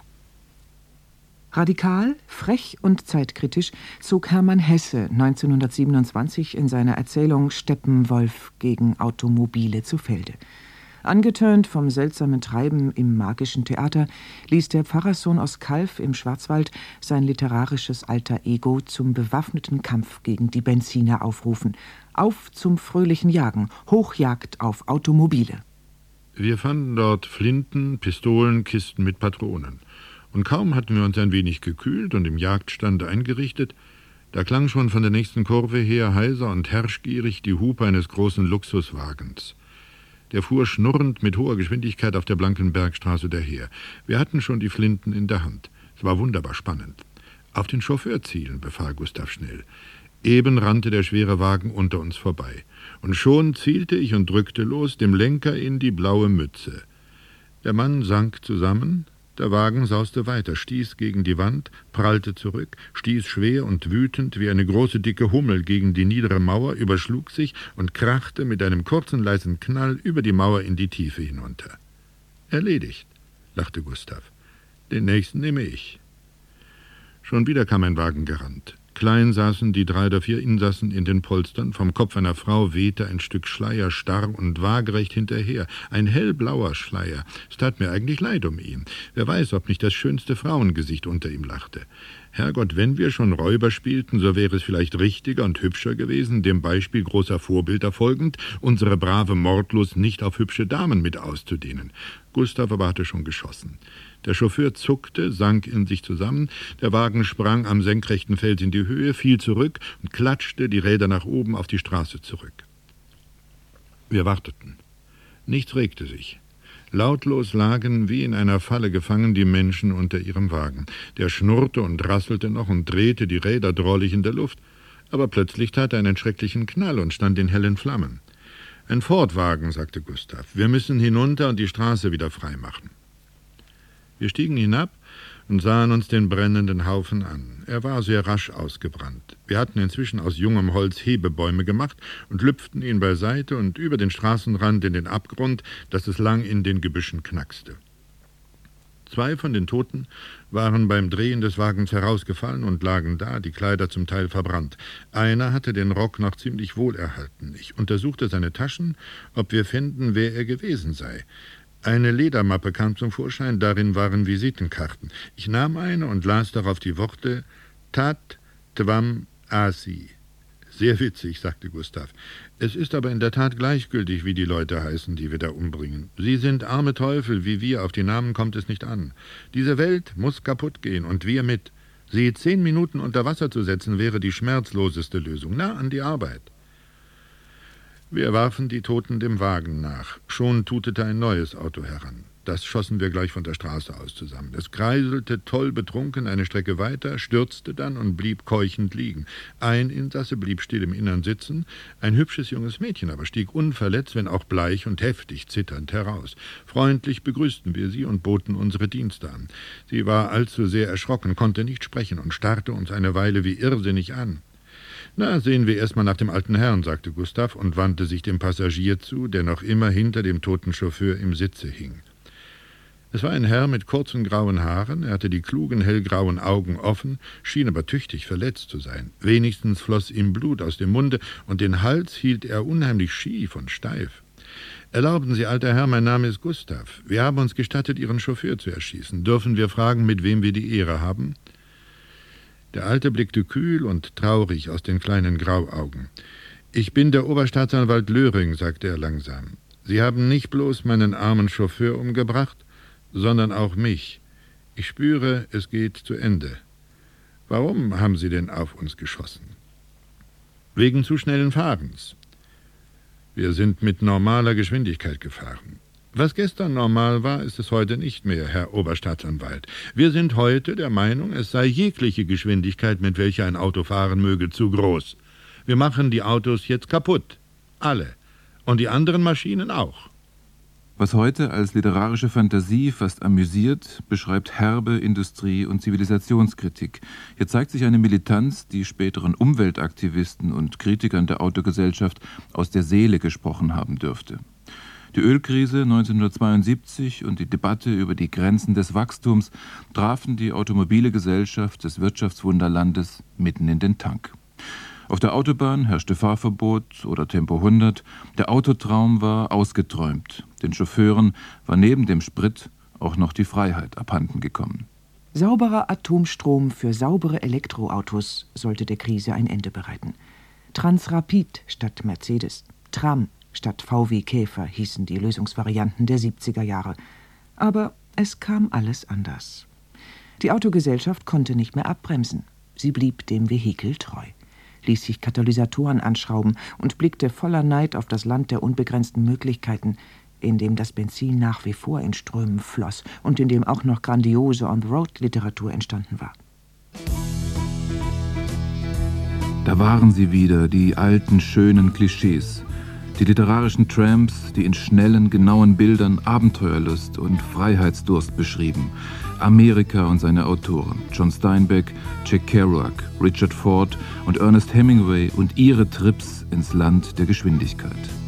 Radikal, frech und zeitkritisch zog Hermann Hesse neunzehnhundertsiebenundzwanzig in seiner Erzählung Steppenwolf gegen Automobile zu Felde. Angetönt vom seltsamen Treiben im magischen Theater ließ der Pfarrerssohn aus Calw im Schwarzwald sein literarisches Alter Ego zum bewaffneten Kampf gegen die Benziner aufrufen. Auf zum fröhlichen Jagen, Hochjagd auf Automobile. Wir fanden dort Flinten, Pistolen, Kisten mit Patronen. Und kaum hatten wir uns ein wenig gekühlt und im Jagdstande eingerichtet, da klang schon von der nächsten Kurve her heiser und herrschgierig die Hupe eines großen Luxuswagens. Der fuhr schnurrend mit hoher Geschwindigkeit auf der blanken Bergstraße daher. Wir hatten schon die Flinten in der Hand. Es war wunderbar spannend. »Auf den Chauffeur zielen«, befahl Gustav schnell. Eben rannte der schwere Wagen unter uns vorbei. Und schon zielte ich und drückte los, dem Lenker in die blaue Mütze. Der Mann sank zusammen. Der Wagen sauste weiter, stieß gegen die Wand, prallte zurück, stieß schwer und wütend wie eine große dicke Hummel gegen die niedere Mauer, überschlug sich und krachte mit einem kurzen, leisen Knall über die Mauer in die Tiefe hinunter. »Erledigt«, lachte Gustav. »Den nächsten nehme ich.« Schon wieder kam ein Wagen gerannt. Klein saßen die drei oder vier Insassen in den Polstern, vom Kopf einer Frau wehte ein Stück Schleier starr und waagerecht hinterher, ein hellblauer Schleier. Es tat mir eigentlich leid um ihn. Wer weiß, ob nicht das schönste Frauengesicht unter ihm lachte. Herrgott, wenn wir schon Räuber spielten, so wäre es vielleicht richtiger und hübscher gewesen, dem Beispiel großer Vorbilder folgend, unsere brave Mordlust nicht auf hübsche Damen mit auszudehnen. Gustav aber hatte schon geschossen. Der Chauffeur zuckte, sank in sich zusammen, der Wagen sprang am senkrechten Fels in die Höhe, fiel zurück und klatschte die Räder nach oben auf die Straße zurück. Wir warteten. Nichts regte sich. Lautlos lagen, wie in einer Falle gefangen, die Menschen unter ihrem Wagen. Der schnurrte und rasselte noch und drehte die Räder drollig in der Luft. Aber plötzlich tat er einen schrecklichen Knall und stand in hellen Flammen. »Ein Fordwagen«, sagte Gustav. »Wir müssen hinunter und die Straße wieder freimachen.« Wir stiegen hinab und sahen uns den brennenden Haufen an. Er war sehr rasch ausgebrannt. Wir hatten inzwischen aus jungem Holz Hebebäume gemacht und lüpften ihn beiseite und über den Straßenrand in den Abgrund, dass es lang in den Gebüschen knackste. Zwei von den Toten waren beim Drehen des Wagens herausgefallen und lagen da, die Kleider zum Teil verbrannt. Einer hatte den Rock noch ziemlich wohlerhalten. Ich untersuchte seine Taschen, ob wir fänden, wer er gewesen sei. Eine Ledermappe kam zum Vorschein, darin waren Visitenkarten. Ich nahm eine und las darauf die Worte Tat Tvam Asi. Sehr witzig, sagte Gustav. Es ist aber in der Tat gleichgültig, wie die Leute heißen, die wir da umbringen. Sie sind arme Teufel, wie wir, auf die Namen kommt es nicht an. Diese Welt muss kaputt gehen und wir mit. Sie zehn Minuten unter Wasser zu setzen, wäre die schmerzloseste Lösung. Na, an die Arbeit. Wir warfen die Toten dem Wagen nach. Schon tutete ein neues Auto heran. Das schossen wir gleich von der Straße aus zusammen. Es kreiselte toll betrunken eine Strecke weiter, stürzte dann und blieb keuchend liegen. Ein Insasse blieb still im Innern sitzen, ein hübsches junges Mädchen aber stieg unverletzt, wenn auch bleich und heftig zitternd heraus. Freundlich begrüßten wir sie und boten unsere Dienste an. Sie war allzu sehr erschrocken, konnte nicht sprechen und starrte uns eine Weile wie irrsinnig an. »Na, sehen wir erst mal nach dem alten Herrn«, sagte Gustav und wandte sich dem Passagier zu, der noch immer hinter dem toten Chauffeur im Sitze hing. Es war ein Herr mit kurzen grauen Haaren, er hatte die klugen, hellgrauen Augen offen, schien aber tüchtig verletzt zu sein. Wenigstens floss ihm Blut aus dem Munde, und den Hals hielt er unheimlich schief und steif. »Erlauben Sie, alter Herr, mein Name ist Gustav. Wir haben uns gestattet, Ihren Chauffeur zu erschießen. Dürfen wir fragen, mit wem wir die Ehre haben?« Der Alte blickte kühl und traurig aus den kleinen Grauaugen. »Ich bin der Oberstaatsanwalt Löring«, sagte er langsam. »Sie haben nicht bloß meinen armen Chauffeur umgebracht, sondern auch mich. Ich spüre, es geht zu Ende. Warum haben Sie denn auf uns geschossen?« »Wegen zu schnellen Fahrens. Wir sind mit normaler Geschwindigkeit gefahren. Was gestern normal war, ist es heute nicht mehr, Herr Oberstaatsanwalt. Wir sind heute der Meinung, es sei jegliche Geschwindigkeit, mit welcher ein Auto fahren möge, zu groß. Wir machen die Autos jetzt kaputt. Alle. Und die anderen Maschinen auch.« Was heute als literarische Fantasie fast amüsiert, beschreibt herbe Industrie- und Zivilisationskritik. Hier zeigt sich eine Militanz, die späteren Umweltaktivisten und Kritikern der Autogesellschaft aus der Seele gesprochen haben dürfte. Die Ölkrise neunzehnhundertzweiundsiebzig und die Debatte über die Grenzen des Wachstums trafen die automobile Gesellschaft des Wirtschaftswunderlandes mitten in den Tank. Auf der Autobahn herrschte Fahrverbot oder Tempo hundert. Der Autotraum war ausgeträumt. Den Chauffeuren war neben dem Sprit auch noch die Freiheit abhanden gekommen. Sauberer Atomstrom für saubere Elektroautos sollte der Krise ein Ende bereiten. Transrapid statt Mercedes, Tram statt V W Käfer hießen die Lösungsvarianten der siebziger Jahre. Aber es kam alles anders. Die Autogesellschaft konnte nicht mehr abbremsen. Sie blieb dem Vehikel treu, ließ sich Katalysatoren anschrauben und blickte voller Neid auf das Land der unbegrenzten Möglichkeiten, in dem das Benzin nach wie vor in Strömen floss und in dem auch noch grandiose On-the-Road-Literatur entstanden war. Da waren sie wieder, die alten, schönen Klischees. Die literarischen Tramps, die in schnellen, genauen Bildern Abenteuerlust und Freiheitsdurst beschrieben. Amerika und seine Autoren, John Steinbeck, Jack Kerouac, Richard Ford und Ernest Hemingway und ihre Trips ins Land der Geschwindigkeit.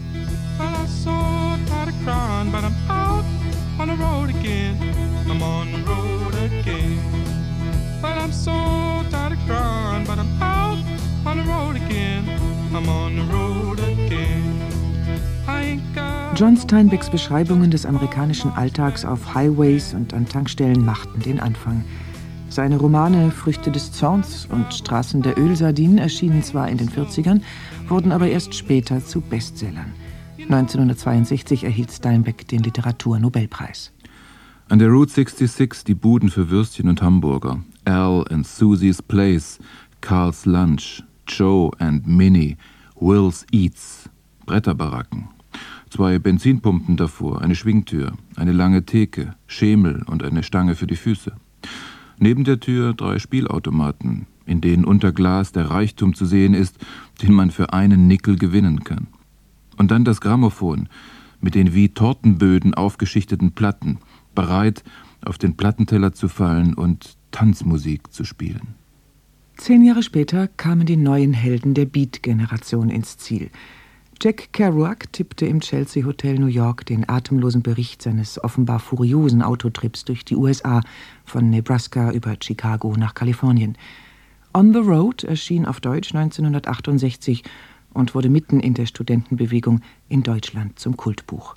John Steinbecks Beschreibungen des amerikanischen Alltags auf Highways und an Tankstellen machten den Anfang. Seine Romane Früchte des Zorns und Straßen der Ölsardinen erschienen zwar in den vierzigern, wurden aber erst später zu Bestsellern. neunzehnhundertzweiundsechzig erhielt Steinbeck den Literaturnobelpreis. An der Route sechsundsechzig die Buden für Würstchen und Hamburger, Al and Susie's Place, Carl's Lunch, Joe and Minnie, Will's Eats, Bretterbaracken. Zwei Benzinpumpen davor, eine Schwingtür, eine lange Theke, Schemel und eine Stange für die Füße. Neben der Tür drei Spielautomaten, in denen unter Glas der Reichtum zu sehen ist, den man für einen Nickel gewinnen kann. Und dann das Grammophon mit den wie Tortenböden aufgeschichteten Platten, bereit, auf den Plattenteller zu fallen und Tanzmusik zu spielen. Zehn Jahre später kamen die neuen Helden der Beat-Generation ins Ziel. Jack Kerouac tippte im Chelsea Hotel New York den atemlosen Bericht seines offenbar furiosen Autotrips durch die U S A, von Nebraska über Chicago nach Kalifornien. On the Road erschien auf Deutsch neunzehnhundertachtundsechzig und wurde mitten in der Studentenbewegung in Deutschland zum Kultbuch.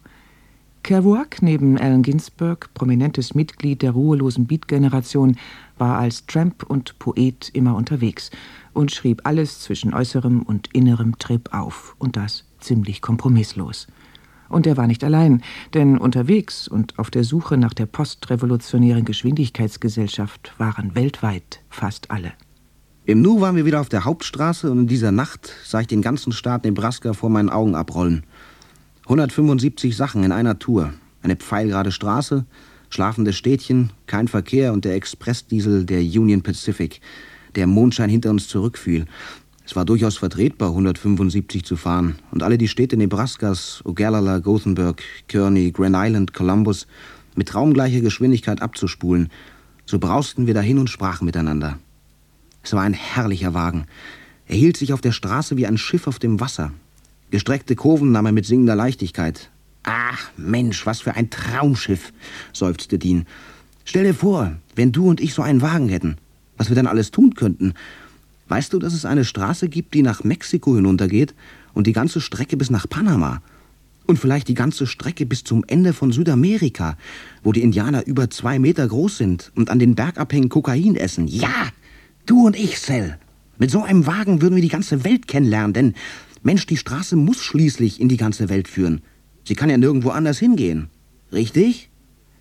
Kerouac, neben Allen Ginsberg, prominentes Mitglied der ruhelosen Beat-Generation, war als Tramp und Poet immer unterwegs und schrieb alles zwischen äußerem und innerem Trip auf, und das ziemlich kompromisslos. Und er war nicht allein, denn unterwegs und auf der Suche nach der postrevolutionären Geschwindigkeitsgesellschaft waren weltweit fast alle. Im Nu waren wir wieder auf der Hauptstraße und in dieser Nacht sah ich den ganzen Staat Nebraska vor meinen Augen abrollen. hundertfünfundsiebzig Sachen in einer Tour. Eine pfeilgerade Straße, schlafende Städtchen, kein Verkehr und der Expressdiesel der Union Pacific, der im Mondschein hinter uns zurückfiel. Es war durchaus vertretbar, hundertfünfundsiebzig zu fahren. Und alle die Städte Nebraskas, Ogallala, Gothenburg, Kearney, Grand Island, Columbus, mit traumgleicher Geschwindigkeit abzuspulen. So brausten wir dahin und sprachen miteinander. Es war ein herrlicher Wagen. Er hielt sich auf der Straße wie ein Schiff auf dem Wasser. Gestreckte Kurven nahm er mit singender Leichtigkeit. »Ach, Mensch, was für ein Traumschiff«, seufzte Dean. »Stell dir vor, wenn du und ich so einen Wagen hätten, was wir dann alles tun könnten. Weißt du, dass es eine Straße gibt, die nach Mexiko hinuntergeht und die ganze Strecke bis nach Panama? Und vielleicht die ganze Strecke bis zum Ende von Südamerika, wo die Indianer über zwei Meter groß sind und an den Bergabhängen Kokain essen. Ja, du und ich, Sal. Mit so einem Wagen würden wir die ganze Welt kennenlernen, denn, Mensch, die Straße muss schließlich in die ganze Welt führen. Sie kann ja nirgendwo anders hingehen. Richtig?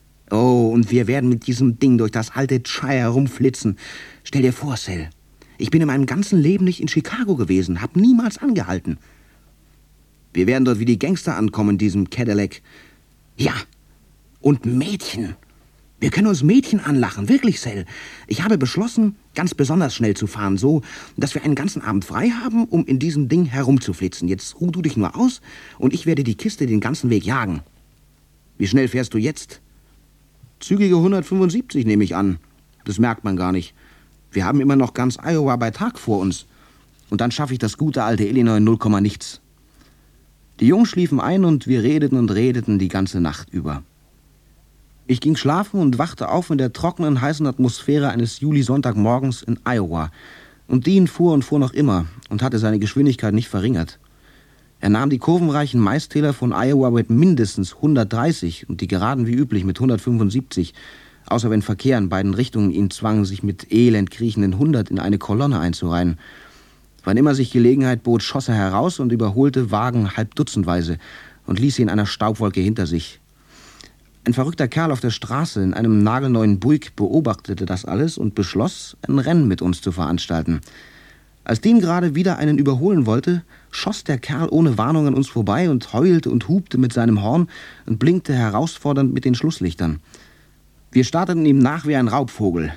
Oh, und wir werden mit diesem Ding durch das alte Shire herumflitzen. Stell dir vor, Sal. Ich bin in meinem ganzen Leben nicht in Chicago gewesen, hab niemals angehalten. Wir werden dort wie die Gangster ankommen in diesem Cadillac. Ja, und Mädchen. Wir können uns Mädchen anlachen, wirklich, Sal. Ich habe beschlossen, ganz besonders schnell zu fahren, so, dass wir einen ganzen Abend frei haben, um in diesem Ding herumzuflitzen. Jetzt ruh du dich nur aus und ich werde die Kiste den ganzen Weg jagen. Wie schnell fährst du jetzt? Zügige hundertfünfundsiebzig, nehme ich an. Das merkt man gar nicht. Wir haben immer noch ganz Iowa bei Tag vor uns. Und dann schaffe ich das gute alte Illinois null Komma nichts. Die Jungs schliefen ein und wir redeten und redeten die ganze Nacht über. Ich ging schlafen und wachte auf in der trockenen, heißen Atmosphäre eines Juli-Sonntagmorgens in Iowa. Und Dean fuhr und fuhr noch immer und hatte seine Geschwindigkeit nicht verringert. Er nahm die kurvenreichen Maistäler von Iowa mit mindestens hundertdreißig und die Geraden wie üblich mit hundertfünfundsiebzig, außer wenn Verkehr in beiden Richtungen ihn zwang, sich mit elend kriechenden hundert in eine Kolonne einzureihen. Wann immer sich Gelegenheit bot, schoss er heraus und überholte Wagen halbdutzendweise und ließ sie in einer Staubwolke hinter sich. Ein verrückter Kerl auf der Straße in einem nagelneuen Buick beobachtete das alles und beschloss, ein Rennen mit uns zu veranstalten. Als Dean gerade wieder einen überholen wollte, schoss der Kerl ohne Warnung an uns vorbei und heulte und hupte mit seinem Horn und blinkte herausfordernd mit den Schlusslichtern. Wir starteten ihm nach wie ein Raubvogel.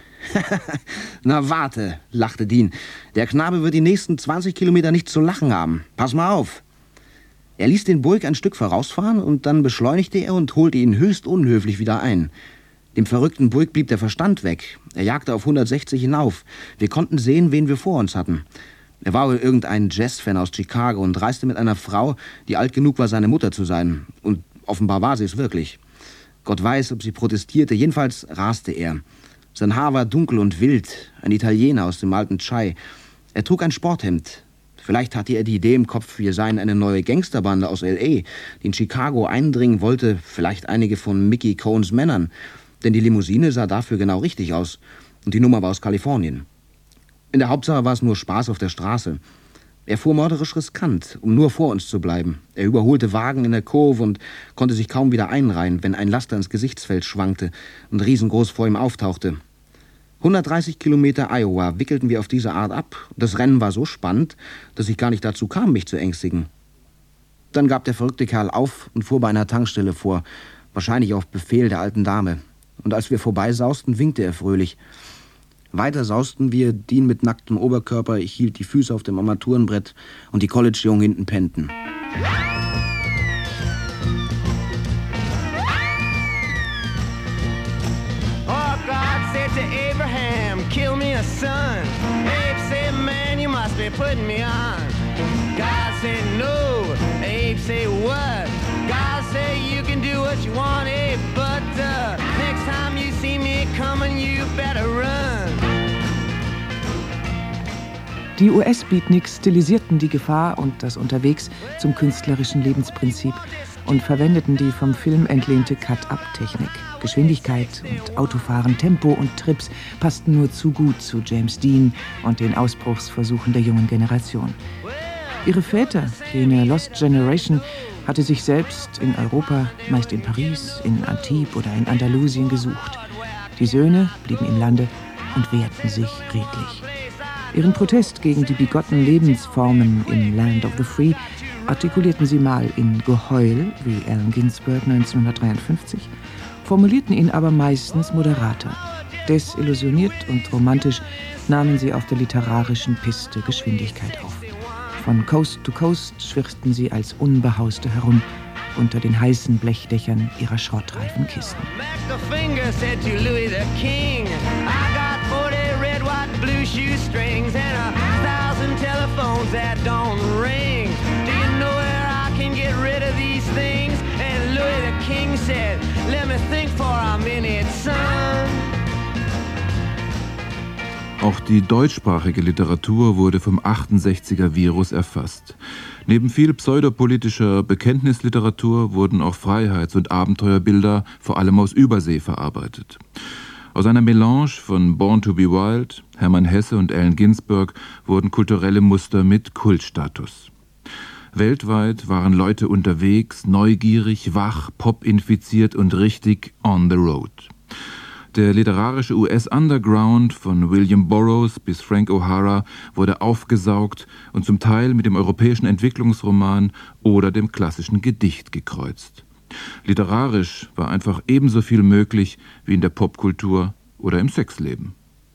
»Na warte«, lachte Dean, »der Knabe wird die nächsten zwanzig Kilometer nicht zu lachen haben. Pass mal auf.« Er ließ den Buick ein Stück vorausfahren und dann beschleunigte er und holte ihn höchst unhöflich wieder ein. Dem verrückten Buick blieb der Verstand weg. Er jagte auf hundertsechzig hinauf. Wir konnten sehen, wen wir vor uns hatten. Er war wohl irgendein Jazz-Fan aus Chicago und reiste mit einer Frau, die alt genug war, seine Mutter zu sein. Und offenbar war sie es wirklich. Gott weiß, ob sie protestierte. Jedenfalls raste er. Sein Haar war dunkel und wild. Ein Italiener aus dem alten Chai. Er trug ein Sporthemd. Vielleicht hatte er die Idee im Kopf, wir seien eine neue Gangsterbande aus L A, die in Chicago eindringen wollte, vielleicht einige von Mickey Cohens Männern. Denn die Limousine sah dafür genau richtig aus. Und die Nummer war aus Kalifornien. In der Hauptsache war es nur Spaß auf der Straße. Er fuhr mörderisch riskant, um nur vor uns zu bleiben. Er überholte Wagen in der Kurve und konnte sich kaum wieder einreihen, wenn ein Laster ins Gesichtsfeld schwankte und riesengroß vor ihm auftauchte. hundertdreißig Kilometer Iowa wickelten wir auf diese Art ab. Das Rennen war so spannend, dass ich gar nicht dazu kam, mich zu ängstigen. Dann gab der verrückte Kerl auf und fuhr bei einer Tankstelle vor, wahrscheinlich auf Befehl der alten Dame. Und als wir vorbeisausten, winkte er fröhlich. Weiter sausten wir, Dean mit nacktem Oberkörper, ich hielt die Füße auf dem Armaturenbrett und die College-Jungen hinten pennten. Oh, God said to Abraham, kill me a son. Abe said, man, you must be putting me on. God said, no. Abe said, what? God said, you can do what you want, Abe, but uh, next time you see me coming, you better run. Die U S-Beatniks stilisierten die Gefahr und das Unterwegs zum künstlerischen Lebensprinzip und verwendeten die vom Film entlehnte Cut-Up-Technik. Geschwindigkeit und Autofahren, Tempo und Trips passten nur zu gut zu James Dean und den Ausbruchsversuchen der jungen Generation. Ihre Väter, jene Lost Generation, hatte sich selbst in Europa, meist in Paris, in Antibes oder in Andalusien gesucht. Die Söhne blieben im Lande und wehrten sich redlich. Ihren Protest gegen die bigotten Lebensformen im Land of the Free artikulierten sie mal in Geheul, wie Allen Ginsberg neunzehnhundertdreiundfünfzig, formulierten ihn aber meistens moderater. Desillusioniert und romantisch nahmen sie auf der literarischen Piste Geschwindigkeit auf. Von Coast to Coast schwirrten sie als Unbehauste herum unter den heißen Blechdächern ihrer schrottreifen Kisten. Blue shoestrings and a thousand telephones that don't ring. Do you know where I can get rid of these things? And Louis the King said, let me think for a minute, son. Auch die deutschsprachige Literatur wurde vom achtundsechziger-Virus erfasst. Neben viel pseudopolitischer Bekenntnisliteratur wurden auch Freiheits- und Abenteuerbilder vor allem aus Übersee verarbeitet. Aus einer Melange von Born to be Wild, Hermann Hesse und Allen Ginsberg wurden kulturelle Muster mit Kultstatus. Weltweit waren Leute unterwegs, neugierig, wach, pop-infiziert und richtig on the road. Der literarische U S-Underground von William Burroughs bis Frank O'Hara wurde aufgesaugt und zum Teil mit dem europäischen Entwicklungsroman oder dem klassischen Gedicht gekreuzt. Literarisch war einfach ebenso viel möglich wie in der Popkultur oder im Sexleben.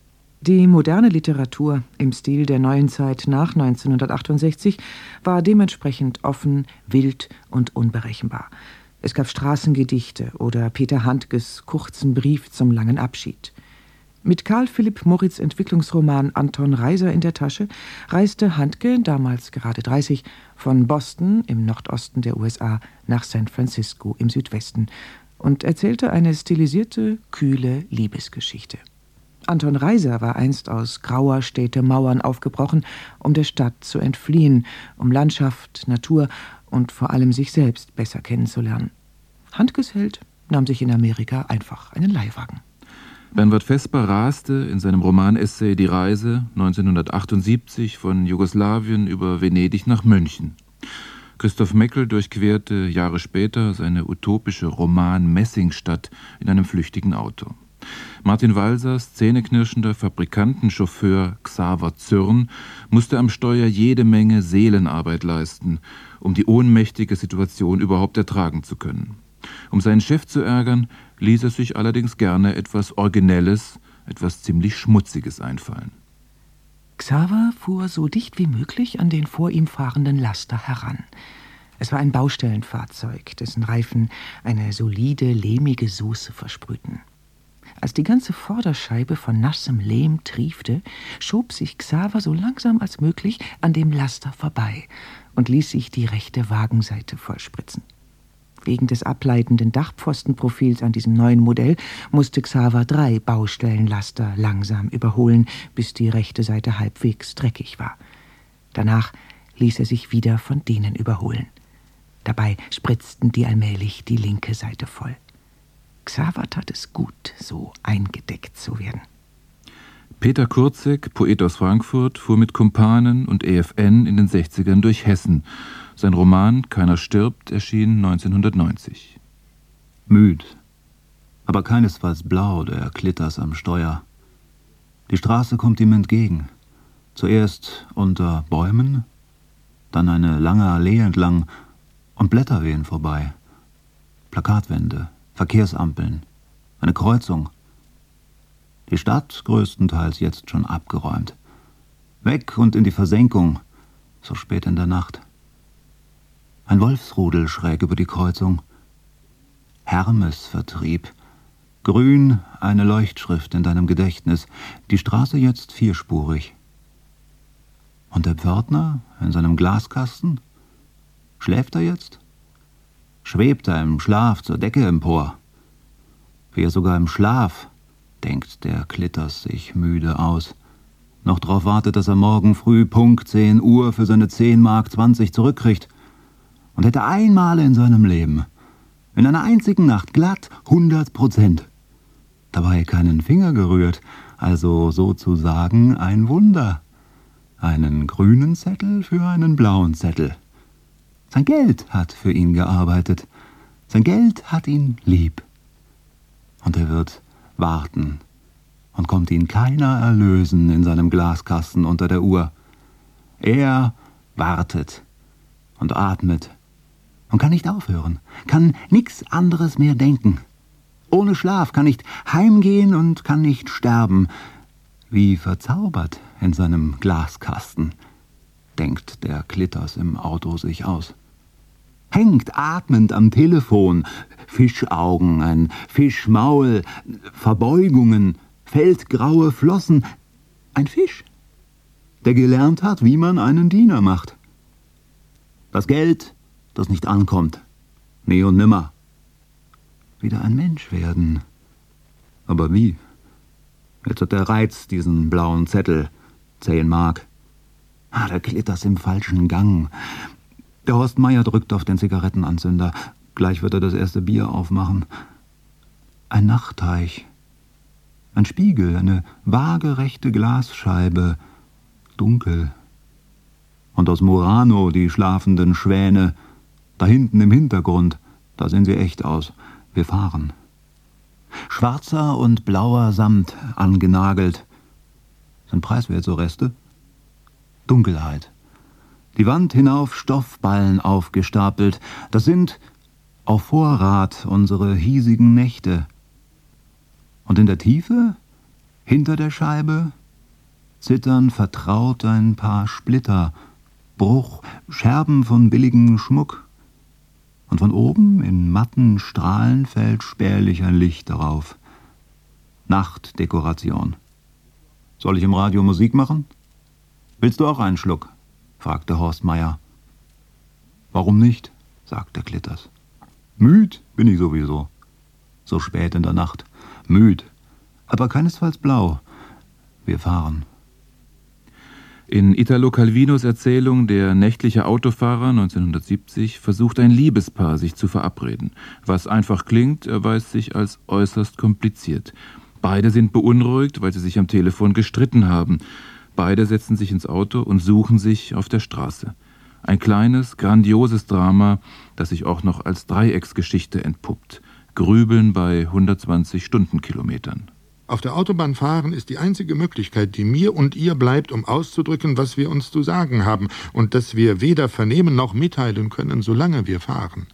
Die moderne Literatur im Stil der neuen Zeit nach neunzehnhundertachtundsechzig war dementsprechend offen, wild und unberechenbar. Es gab Straßengedichte oder Peter Handkes kurzen Brief zum langen Abschied. Mit Karl Philipp Moritz' Entwicklungsroman Anton Reiser in der Tasche reiste Handke, damals gerade dreißig, von Boston im Nordosten der U S A nach San Francisco im Südwesten und erzählte eine stilisierte, kühle Liebesgeschichte. Anton Reiser war einst aus grauer Städtemauern aufgebrochen, um der Stadt zu entfliehen, um Landschaft, Natur und vor allem sich selbst besser kennenzulernen. Handkes Held nahm sich in Amerika einfach einen Leihwagen. Bernward Vesper raste in seinem Romanessay Die Reise neunzehnhundertachtundsiebzig von Jugoslawien über Venedig nach München. Christoph Meckel durchquerte Jahre später seine utopische Roman-Messingstadt in einem flüchtigen Auto. Martin Walsers zähneknirschender Fabrikantenchauffeur Xaver Zürn musste am Steuer jede Menge Seelenarbeit leisten, um die ohnmächtige Situation überhaupt ertragen zu können. Um seinen Chef zu ärgern, ließ er sich allerdings gerne etwas Originelles, etwas ziemlich Schmutziges einfallen. Xaver fuhr so dicht wie möglich an den vor ihm fahrenden Laster heran. Es war ein Baustellenfahrzeug, dessen Reifen eine solide, lehmige Soße versprühten. Als die ganze Vorderscheibe von nassem Lehm triefte, schob sich Xaver so langsam als möglich an dem Laster vorbei und ließ sich die rechte Wagenseite vollspritzen. Wegen des ableitenden Dachpfostenprofils an diesem neuen Modell musste Xaver drei Baustellenlaster langsam überholen, bis die rechte Seite halbwegs dreckig war. Danach ließ er sich wieder von denen überholen. Dabei spritzten die allmählich die linke Seite voll. Xaver tat es gut, so eingedeckt zu werden. Peter Kurzek, Poet aus Frankfurt, fuhr mit Kumpanen und E F N in den sechzigern durch Hessen. Sein Roman »Keiner stirbt« erschien neunzehnhundertneunzig. Müd, aber keinesfalls blau, der Klitters am Steuer. Die Straße kommt ihm entgegen. Zuerst unter Bäumen, dann eine lange Allee entlang und Blätter wehen vorbei. Plakatwände, Verkehrsampeln, eine Kreuzung. Die Stadt größtenteils jetzt schon abgeräumt. Weg und in die Versenkung, so spät in der Nacht. Ein Wolfsrudel schräg über die Kreuzung. Hermesvertrieb. Grün eine Leuchtschrift in deinem Gedächtnis. Die Straße jetzt vierspurig. Und der Pförtner in seinem Glaskasten? Schläft er jetzt? Schwebt er im Schlaf zur Decke empor? Wie er sogar im Schlaf, denkt der Klitters sich müde aus, noch drauf wartet, dass er morgen früh Punkt zehn Uhr für seine zehn Mark zwanzig zurückkriegt und hätte einmal in seinem Leben, in einer einzigen Nacht glatt hundert Prozent, dabei keinen Finger gerührt, also sozusagen ein Wunder, einen grünen Zettel für einen blauen Zettel. Sein Geld hat für ihn gearbeitet, sein Geld hat ihn lieb. Und er wird warten, und kommt ihn keiner erlösen in seinem Glaskasten unter der Uhr. Er wartet und atmet und kann nicht aufhören, kann nichts anderes mehr denken. Ohne Schlaf, kann nicht heimgehen und kann nicht sterben. Wie verzaubert in seinem Glaskasten, denkt der Klitters im Auto sich aus. Hängt atmend am Telefon, Fischaugen, ein Fischmaul, Verbeugungen, feldgraue Flossen, ein Fisch, der gelernt hat, wie man einen Diener macht. Das Geld, das nicht ankommt, nie und nimmer. Wieder ein Mensch werden. Aber wie? Jetzt hat der Reiz diesen blauen Zettel, zehn Mark. Ah, der Klitters im falschen Gang. Der Horst Meier drückt auf den Zigarettenanzünder. Gleich wird er das erste Bier aufmachen. Ein Nachtteich. Ein Spiegel, eine waagerechte Glasscheibe. Dunkel. Und aus Murano die schlafenden Schwäne. Da hinten im Hintergrund, da sehen sie echt aus. Wir fahren. Schwarzer und blauer Samt angenagelt. Sind preiswert so Reste? Dunkelheit. Die Wand hinauf Stoffballen aufgestapelt. Das sind auf Vorrat unsere hiesigen Nächte. Und in der Tiefe, hinter der Scheibe, zittern vertraut ein paar Splitter, Bruch, Scherben von billigem Schmuck. Und von oben in matten Strahlen fällt spärlich ein Licht darauf. Nachtdekoration. Soll ich im Radio Musik machen? Willst du auch einen Schluck? Fragte Horst Meier. Warum nicht? Sagte Klitters. Müd bin ich sowieso. So spät in der Nacht. Müd, aber keinesfalls blau. Wir fahren. In Italo Calvinos Erzählung Der nächtliche Autofahrer neunzehnhundertsiebzig versucht ein Liebespaar, sich zu verabreden. Was einfach klingt, erweist sich als äußerst kompliziert. Beide sind beunruhigt, weil sie sich am Telefon gestritten haben. Beide setzen sich ins Auto und suchen sich auf der Straße. Ein kleines, grandioses Drama, das sich auch noch als Dreiecksgeschichte entpuppt. Grübeln bei hundertzwanzig Stundenkilometern. Auf der Autobahn fahren ist die einzige Möglichkeit, die mir und ihr bleibt, um auszudrücken, was wir uns zu sagen haben und das wir weder vernehmen noch mitteilen können, solange wir fahren.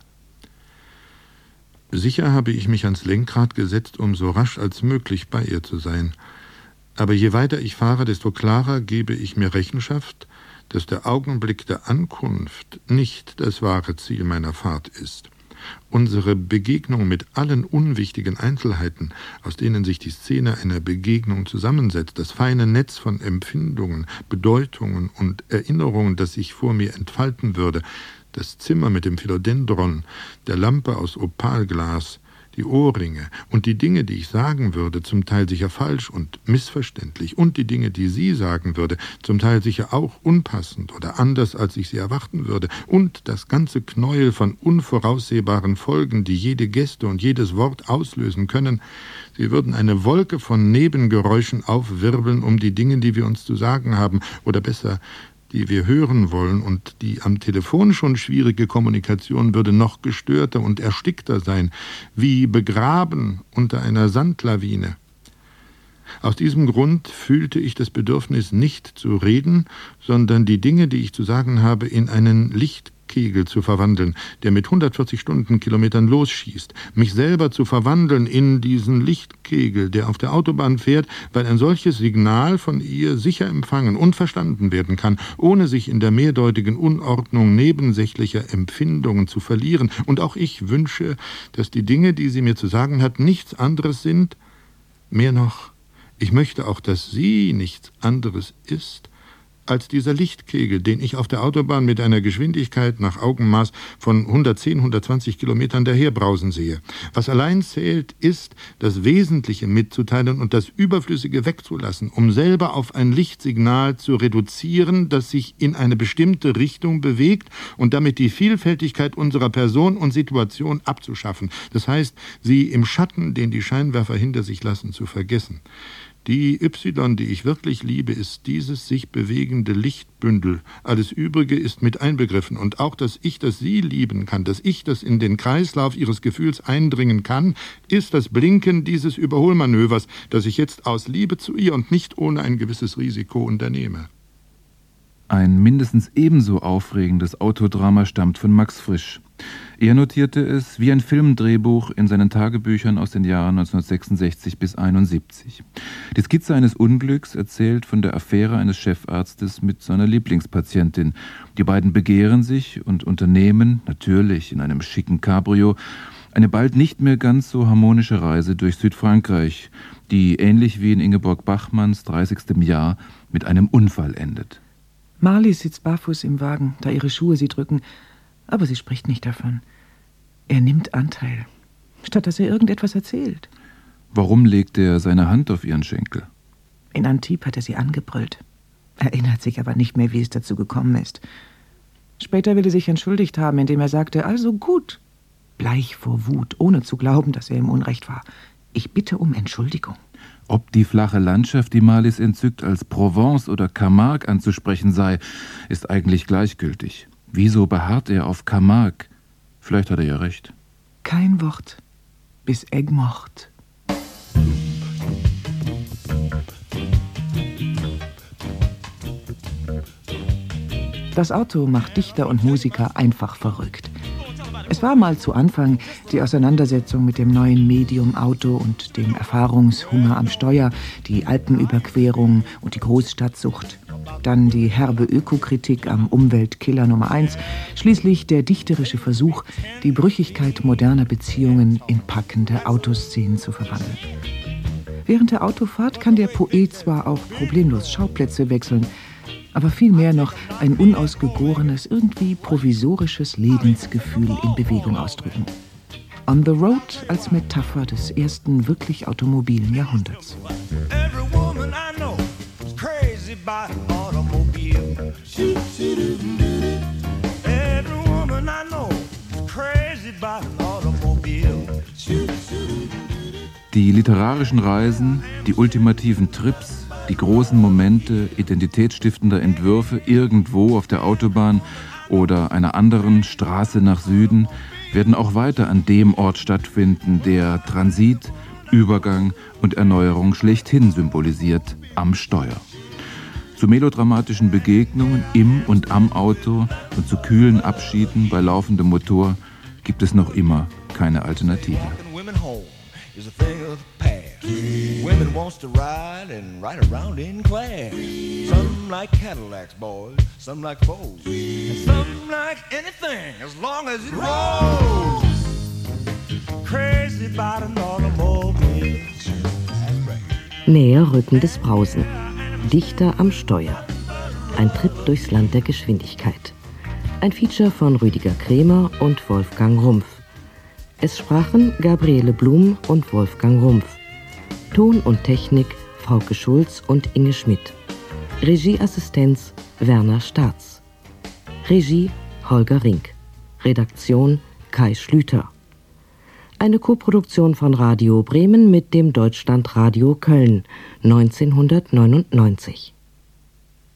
Sicher habe ich mich ans Lenkrad gesetzt, um so rasch als möglich bei ihr zu sein. Aber je weiter ich fahre, desto klarer gebe ich mir Rechenschaft, dass der Augenblick der Ankunft nicht das wahre Ziel meiner Fahrt ist. Unsere Begegnung mit allen unwichtigen Einzelheiten, aus denen sich die Szene einer Begegnung zusammensetzt, das feine Netz von Empfindungen, Bedeutungen und Erinnerungen, das sich vor mir entfalten würde, das Zimmer mit dem Philodendron, der Lampe aus Opalglas, die Ohrringe und die Dinge, die ich sagen würde, zum Teil sicher falsch und missverständlich, und die Dinge, die sie sagen würde, zum Teil sicher auch unpassend oder anders, als ich sie erwarten würde, und das ganze Knäuel von unvoraussehbaren Folgen, die jede Geste und jedes Wort auslösen können, sie würden eine Wolke von Nebengeräuschen aufwirbeln um die Dinge, die wir uns zu sagen haben, oder besser, die wir hören wollen, und die am Telefon schon schwierige Kommunikation würde noch gestörter und erstickter sein, wie begraben unter einer Sandlawine. Aus diesem Grund fühlte ich das Bedürfnis, nicht zu reden, sondern die Dinge, die ich zu sagen habe, in einen Licht Lichtkegel zu verwandeln, der mit hundertvierzig Stundenkilometern losschießt, mich selber zu verwandeln in diesen Lichtkegel, der auf der Autobahn fährt, weil ein solches Signal von ihr sicher empfangen und verstanden werden kann, ohne sich in der mehrdeutigen Unordnung nebensächlicher Empfindungen zu verlieren. Und auch ich wünsche, dass die Dinge, die sie mir zu sagen hat, nichts anderes sind. Mehr noch, ich möchte auch, dass sie nichts anderes ist als dieser Lichtkegel, den ich auf der Autobahn mit einer Geschwindigkeit nach Augenmaß von hundertzehn, hundertzwanzig Kilometern daherbrausen sehe. Was allein zählt, ist, das Wesentliche mitzuteilen und das Überflüssige wegzulassen, um selber auf ein Lichtsignal zu reduzieren, das sich in eine bestimmte Richtung bewegt und damit die Vielfältigkeit unserer Person und Situation abzuschaffen. Das heißt, sie im Schatten, den die Scheinwerfer hinter sich lassen, zu vergessen. Die Y, die ich wirklich liebe, ist dieses sich bewegende Lichtbündel. Alles Übrige ist mit einbegriffen. Und auch das Ich, das sie lieben kann, das Ich, das in den Kreislauf ihres Gefühls eindringen kann, ist das Blinken dieses Überholmanövers, das ich jetzt aus Liebe zu ihr und nicht ohne ein gewisses Risiko unternehme. Ein mindestens ebenso aufregendes Autodrama stammt von Max Frisch. Er notierte es wie ein Filmdrehbuch in seinen Tagebüchern aus den Jahren neunzehnhundertsechsundsechzig bis einundsiebzig. Die Skizze eines Unglücks erzählt von der Affäre eines Chefarztes mit seiner Lieblingspatientin. Die beiden begehren sich und unternehmen, natürlich in einem schicken Cabrio, eine bald nicht mehr ganz so harmonische Reise durch Südfrankreich, die ähnlich wie in Ingeborg Bachmanns dreißigstem Jahr mit einem Unfall endet. Marley sitzt barfuß im Wagen, da ihre Schuhe sie drücken, aber sie spricht nicht davon. Er nimmt Anteil, statt dass er irgendetwas erzählt. Warum legt er seine Hand auf ihren Schenkel? In Antibes hat er sie angebrüllt, erinnert sich aber nicht mehr, wie es dazu gekommen ist. Später will er sich entschuldigt haben, indem er sagte, also gut, bleich vor Wut, ohne zu glauben, dass er im Unrecht war. Ich bitte um Entschuldigung. Ob die flache Landschaft, die Marlies entzückt, als Provence oder Camargue anzusprechen sei, ist eigentlich gleichgültig. Wieso beharrt er auf Camargue? Vielleicht hat er ja recht. Kein Wort, bis Egmort. Das Auto macht Dichter und Musiker einfach verrückt. Es war mal zu Anfang die Auseinandersetzung mit dem neuen Medium Auto und dem Erfahrungshunger am Steuer, die Alpenüberquerung und die Großstadtsucht. Dann die herbe Ökokritik am Umweltkiller Nummer eins. Schließlich der dichterische Versuch, die Brüchigkeit moderner Beziehungen in packende Autoszenen zu verwandeln. Während der Autofahrt kann der Poet zwar auch problemlos Schauplätze wechseln, aber vielmehr noch ein unausgegorenes, irgendwie provisorisches Lebensgefühl in Bewegung ausdrücken. On the Road als Metapher des ersten wirklich automobilen Jahrhunderts. Die literarischen Reisen, die ultimativen Trips, die großen Momente identitätsstiftender Entwürfe irgendwo auf der Autobahn oder einer anderen Straße nach Süden werden auch weiter an dem Ort stattfinden, der Transit, Übergang und Erneuerung schlechthin symbolisiert, am Steuer. Zu melodramatischen Begegnungen im und am Auto und zu kühlen Abschieden bei laufendem Motor gibt es noch immer keine Alternative. Women wants to ride and ride around in class. Some like Cadillacs, boys, some like Fords, and some like anything as long as it rolls. Crazy about an automobile. Näher rückendes Brausen. Dichter am Steuer. Ein Trip durchs Land der Geschwindigkeit. Ein Feature von Rüdiger Kremer und Wolfgang Rumpf. Es sprachen Gabriele Blum und Wolfgang Rumpf. Ton und Technik Frauke Schulz und Inge Schmidt. Regieassistenz Werner Staats. Regie Holger Rink. Redaktion Kai Schlüter. Eine Koproduktion von Radio Bremen mit dem Deutschlandradio Köln neunzehnhundertneunundneunzig.